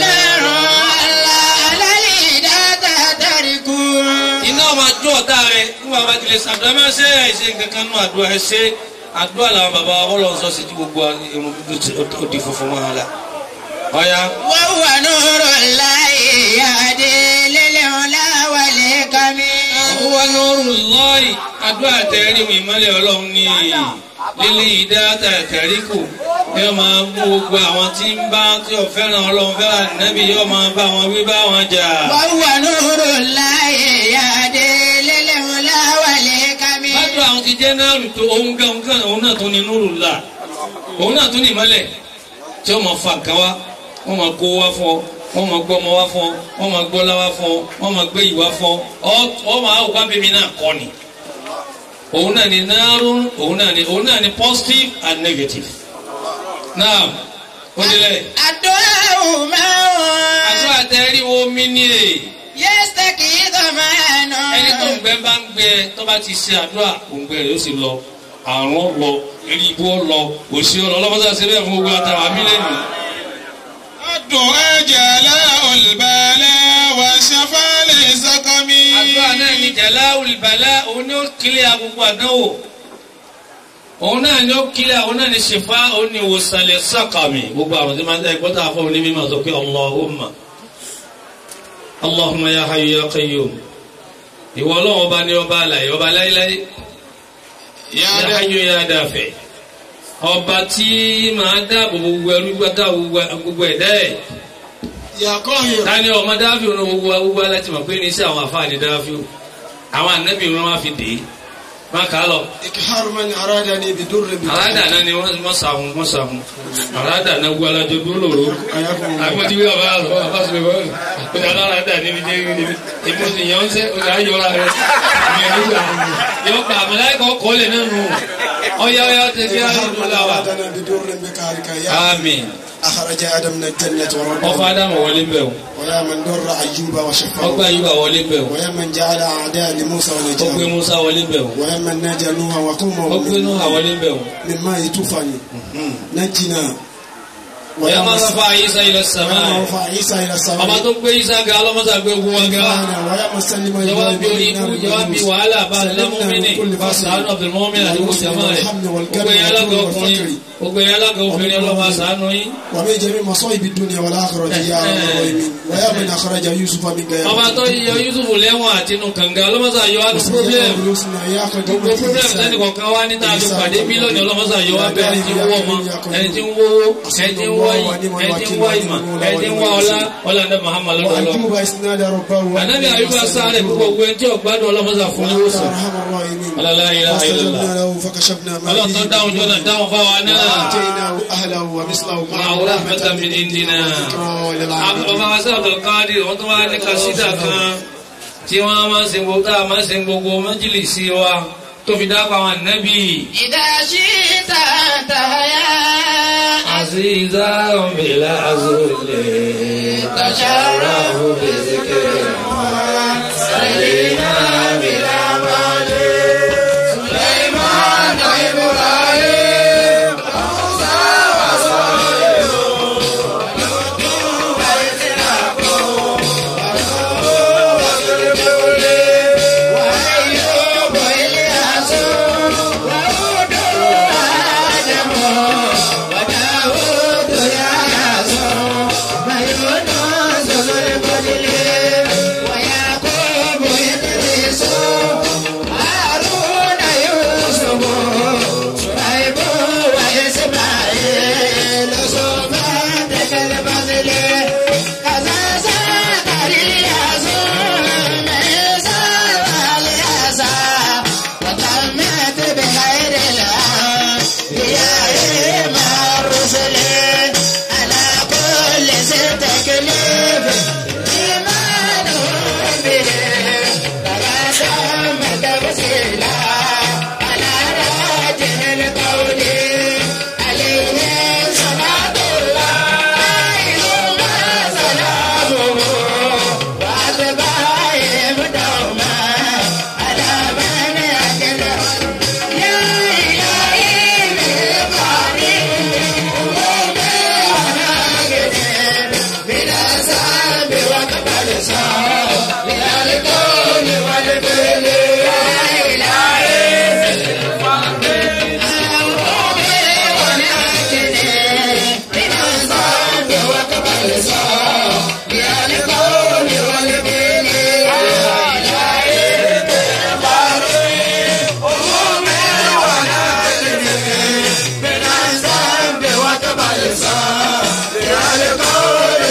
iná ọmọ àjọ ọ̀tá rẹ̀ fún bàbá tilẹ̀ sàdúrà máa ṣe àìṣe nǹkan nù àdúrà ẹ̀ ṣe àdúrà làwọn bàbá ọlọ́run sọ sí gbogbo irun dúdú òdì funfun máa la. ọ̀ya. wọ́n wà nùrọ̀ láyé adé lélẹ̀ ọ̀la wàlẹ̀ kàmí. wọ́n wà nùrọ̀ láyé àdúrà tẹ̀rí mi ìmọ̀lẹ̀ ọlọ́run ní lílé ìdáta tẹ̀ríkù yóò máa mú gbogbo àwọn tí ń bá tí ò fẹ́ràn ọlọ́run fẹ́ràn nẹ́bí yóò máa bá wọn wí bá wọn jà. wọ́n wà nùrọ̀ láyé adé lélẹ̀ ọ̀la wàlẹ̀ kàmí. bájọ́ àwọn ti jẹ́ náà tó òun gan òun náà tó ní núrù là òun náà tó ní ìmọ̀lẹ̀ tí wọ́n máa fa nǹkan wá wọ́n máa kó wá fún ọ wọ́n máa gbọ́ ọmọ wá fún ọ wọ́n máa gbọ́ láwá fún ọ wọ́n máa gbé ìwá fún ọ ọ máa wá bíbí náà kọ́ ni. òun náà ni náírà òun náà ni positive and negative. now ó délẹ̀. àdúrà ò máa wọ̀. àdúrà tẹ́rí wo mí ní è. yẹ́sẹ̀ kì í tọ́ máa nà. ẹni tó ń gbẹ bá ń gbẹ tó bá ti ṣe àdúrà òǹgbẹ rẹ̀ ó sì lọ àrùn lọ erigbó lọ òṣì ọlọ ọlọ́mọdé àti ẹgbẹ́ fún gbogbo àtàwọn amílẹ̀nì. ọdún ẹ̀jẹ̀ lẹ́ọ̀lbẹ̀lẹ̀ wà ṣàfàlẹ̀ sọ́kọ́mí. àdúrà náà ni jẹ̀lá olùbẹ̀lẹ̀ òun ni ó kílẹ̀ agbègbè àdánwò òun náà ni ó kílẹ̀ òun náà ni ṣèfà òun ni ìwòsànlẹ̀ sọ́kọ̀mí gbogbo àwọn tí máa ń tẹ́ gbọ́dọ̀ àfọ̀ òní mímọ̀ sọ pé Allahumma ya hayyu ya qayyum ìwọ ọlọ́wọ́ bá ní ọba àlàyé ọba láíláí ya hayyu ya dafi ọba tí máa dáàbò gbogbo ẹrú gbogbo ẹ̀dá ẹ̀ tani ọmọ dáàfì ọ̀nà gbogbo aláti mọ̀ pé ní sí àwọn àfáàní dáàfì àwọn ànábì wọn wá fi dé má kà á lọ. àràdà náà ni wọ́n sàhùn àràdà náà gbọ́ alájọ dúró lòrò àgbọ̀dí wí ọba àlọ́ àbáṣe wọ́n ọjà àràdà níbi jẹ́ ibi tí yẹn ń sẹ́ ọjà ayọ̀ra rẹ̀ yọ pa àmàláìkọ̀ kọ́lẹ̀ náà nù ọ̀yá tẹ̀sí àdúrà wa. àmín أخرج آدم من الجنة ورده ọfọ adamu wọlé bẹ o ويا من در أيوب وشفاه ọgbà Ayuba wọlé bẹ o ويا من جعل أعداء لموسى ọgbẹ ونجاه Musa wọlé bẹ o ويا من نجى نوح وقومه ọgbẹ Nuha wọlé bẹ o من ماء طوفان نجنا ọyà máa rafa Isa ila sama ويا رفع عيسى إلى ọba السماء tó gbé Isa ga ọlọmọsà gbé ogun wa ga ويا من سلم jawab bi orí ikú إبراهيم jawab bi wàhálà bá alámúmínì sàánù Abdulmumin àti gbogbo jama rẹ gbogbo yẹn alága ọkùnrin gbogbo yẹn alága obìnrin ọlọmọ sàánù yín. ومن جميع مصائب الدنيا والآخرة يا رب العالمين ويا من أخرج يوسف من غير ọba tó yọ Yusufu lẹ́wọ̀n àti inú kànga ọlọmọsà yọ wá ní problem gbogbo problem sẹ́ni kọ̀ọ̀kan wá ní tàbí pàdé mílíọ̀nù ọlọmọsà yọ wá bẹ́ẹ̀ ẹni tí ń wọ́ ọmọ ẹni tí ń wọ́wọ́ ẹni tí ń wọ́ ẹni tí ń wọ́ ìmọ̀ ẹni tí ń wọ́ ọlá ní Muhammad lọ́dọ̀ وأيوب إسناد ربه Ànábì Ayuba sáré gbogbo ẹni tí ọgbádùn ọlọmọsà fún ní wọ́sàn أرحم الراحمين la ilaha illallah فاستجبنا له فكشفنا ما ọlọ́run tó به dáhùn jọ́nà dáhùn fáwọn náà وآتيناه أهله ومثله máa wúrà mẹ́ta mi ní ìdínà. ذكرى للعالمين ọba Abdul Qadir wọ́n tó wá ní kàṣídà kan tí wọ́n máa ń ṣe gbogbo tá a máa ń ṣe gbogbo májìlísì wa tó fi dápọ̀ àwọn ànábì. إذا شئت تهيا àzíza òmìnira azulè tàṣàràhù bèzìkè sàlìnà bìlà wàlè Sulaiman Ibrahim Musa wa Salihu وأيوب إلياس وهود آدم وداود ياس ويونس ذو الفضل ويعقوب إدريس هارون يوسف شعيب وإسماعيل صفاتك الفضل كذا زكريا عيسى والياسى وتمت بخير الأنبياء مع الرسل على كل تكليف إيمان به تقدم تفصيلا على راجح القول عليه صلاة الله ثم سلامه وأتباعهم دوما على من أكل يا إلهي بقارئ همومي وناقدين بلا سلب وقبل صار للكون والفعل يا إلهي همومي وناقدين بلا سلب وقبل صار للكون والفعل يا إلهي همومي وناقدين بلا سلب وقبل صار للكون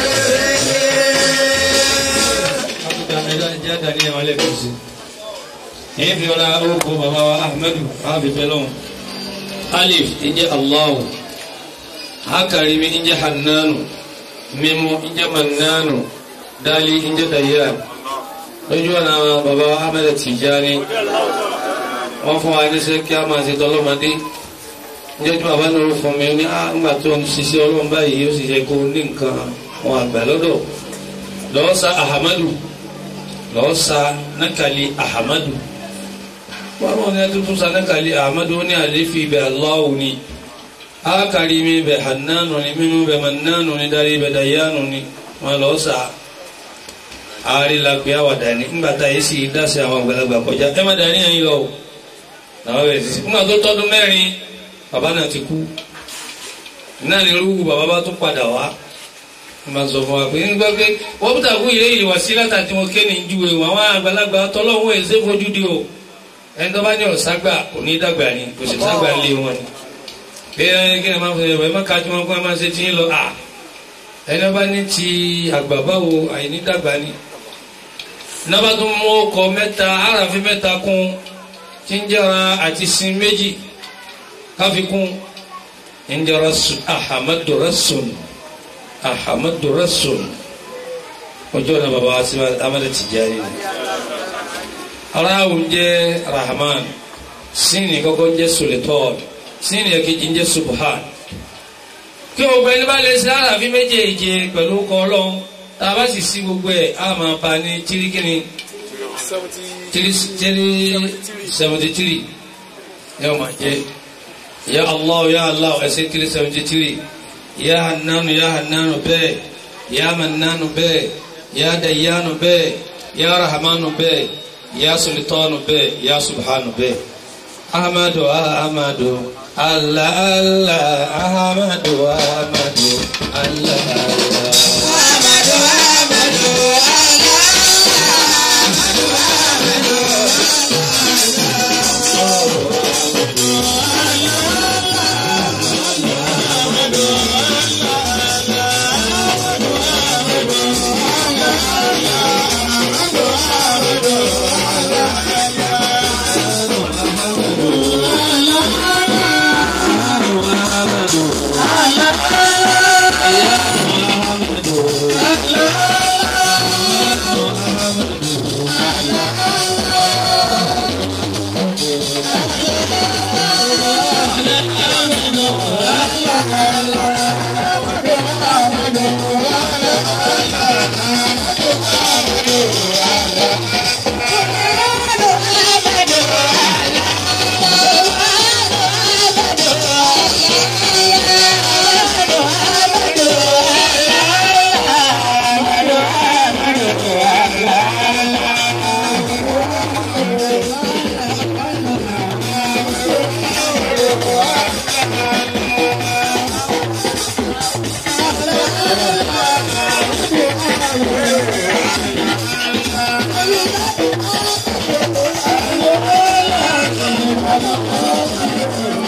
Ebi ọ̀la orúkọ bàbá wa Ahmadu Abibelon. Alif ìjẹ́ Allahu. Akarimi ìjẹ́ Hannanu. Mimu ìjẹ́ Mannanu. Dali ìjẹ́ Dayyan. Lójú ọ̀nà bàbá wa Ahmed Tijani. Wọ́n fún wa ní sẹ́ kí a máa ṣe tọ́lọ́mọdé. Ǹjẹ́ tí bàbá náà fún mi ní àgbà tó ń ṣiṣẹ́ ọlọ́run báyìí ó sì ṣe kó ní nǹkan wọn àgbà lọ́dọ̀. Lọ́ọ́ sa Ahamadu. Lọ́ọ́ sa Nakali Ahamadu. Wọ́n ní ẹtú tún sanakali Ahmadu ní àlefi ibẹ̀ Allahu ni akari mi ibẹ̀ Hannanu ni mímú ibẹ̀ Mannanu ni dari ibẹ̀ Dayyanu ni wọ́n lọ sá àárí lakùn àwàdà ni ńgbà tá yìí sì dáṣẹ àwọn àgbàlagbà kọjá ẹ má darí yẹn lọ o làwọn bẹ̀rẹ̀ sí ńgbà tó tọ́dún mẹ́rin bàbá náà ti kú náà ní rúgbù bàbá bá tún padà wá ma sọ fún wa pé nígbà pé wọ́n bí tàkú ilé ìwà sí látàtí wọn kéènì ju èèwọ̀ àwọn àgbàlagbà tọ́lọ́wọ́ ẹ̀ ṣe fojú di o ẹni tó bá ní ọ̀ságbà kò ní dàgbà ni kò sì ságbà lé wọn ni bí ẹni kí ẹ máa fẹ́ ẹ má kájú wọn kó ẹ máa ṣe tí ń lọ à ẹni bá ní ti àgbà báwo àìní dàgbà ni nàbà tó mú ọkọ̀ mẹ́ta àràfin mẹ́ta kún tí ń jẹra àti sin méjì káfíkún ń jẹra Ahmadu Rasul Ahmadu Rasul ọjọ́ náà bàbá wa sí Ahmadu Tijani ni aráwọ̀ jẹ́ Rahman síni kọ́kọ́ jẹ́ Sultan síni ẹ̀kejì jẹ́ Subhan kí gbogbo ẹni bá lè ṣe àràfin méjèèje pẹ̀lú ọkọ̀ ọlọ́run tá a bá sì sí gbogbo ẹ̀ á máa pa ní tíríkìní 73 ẹ máa jẹ́ ya Allah ya Allah ẹsẹ̀ 373 ya Hannanu bẹ́ẹ̀ ya Mannanu bẹ́ẹ̀ ya Dayyanu bẹ́ẹ̀ ya Rahmanu bẹ́ẹ̀ ya Sultanu bẹ́ẹ̀ ya Subhanu bẹ́ẹ̀ Ahmadu Ahmadu Allah Allah Ahmadu Ahmadu Allah Allah Ahmadu Ahmadu Allah Ahmadu Thank you.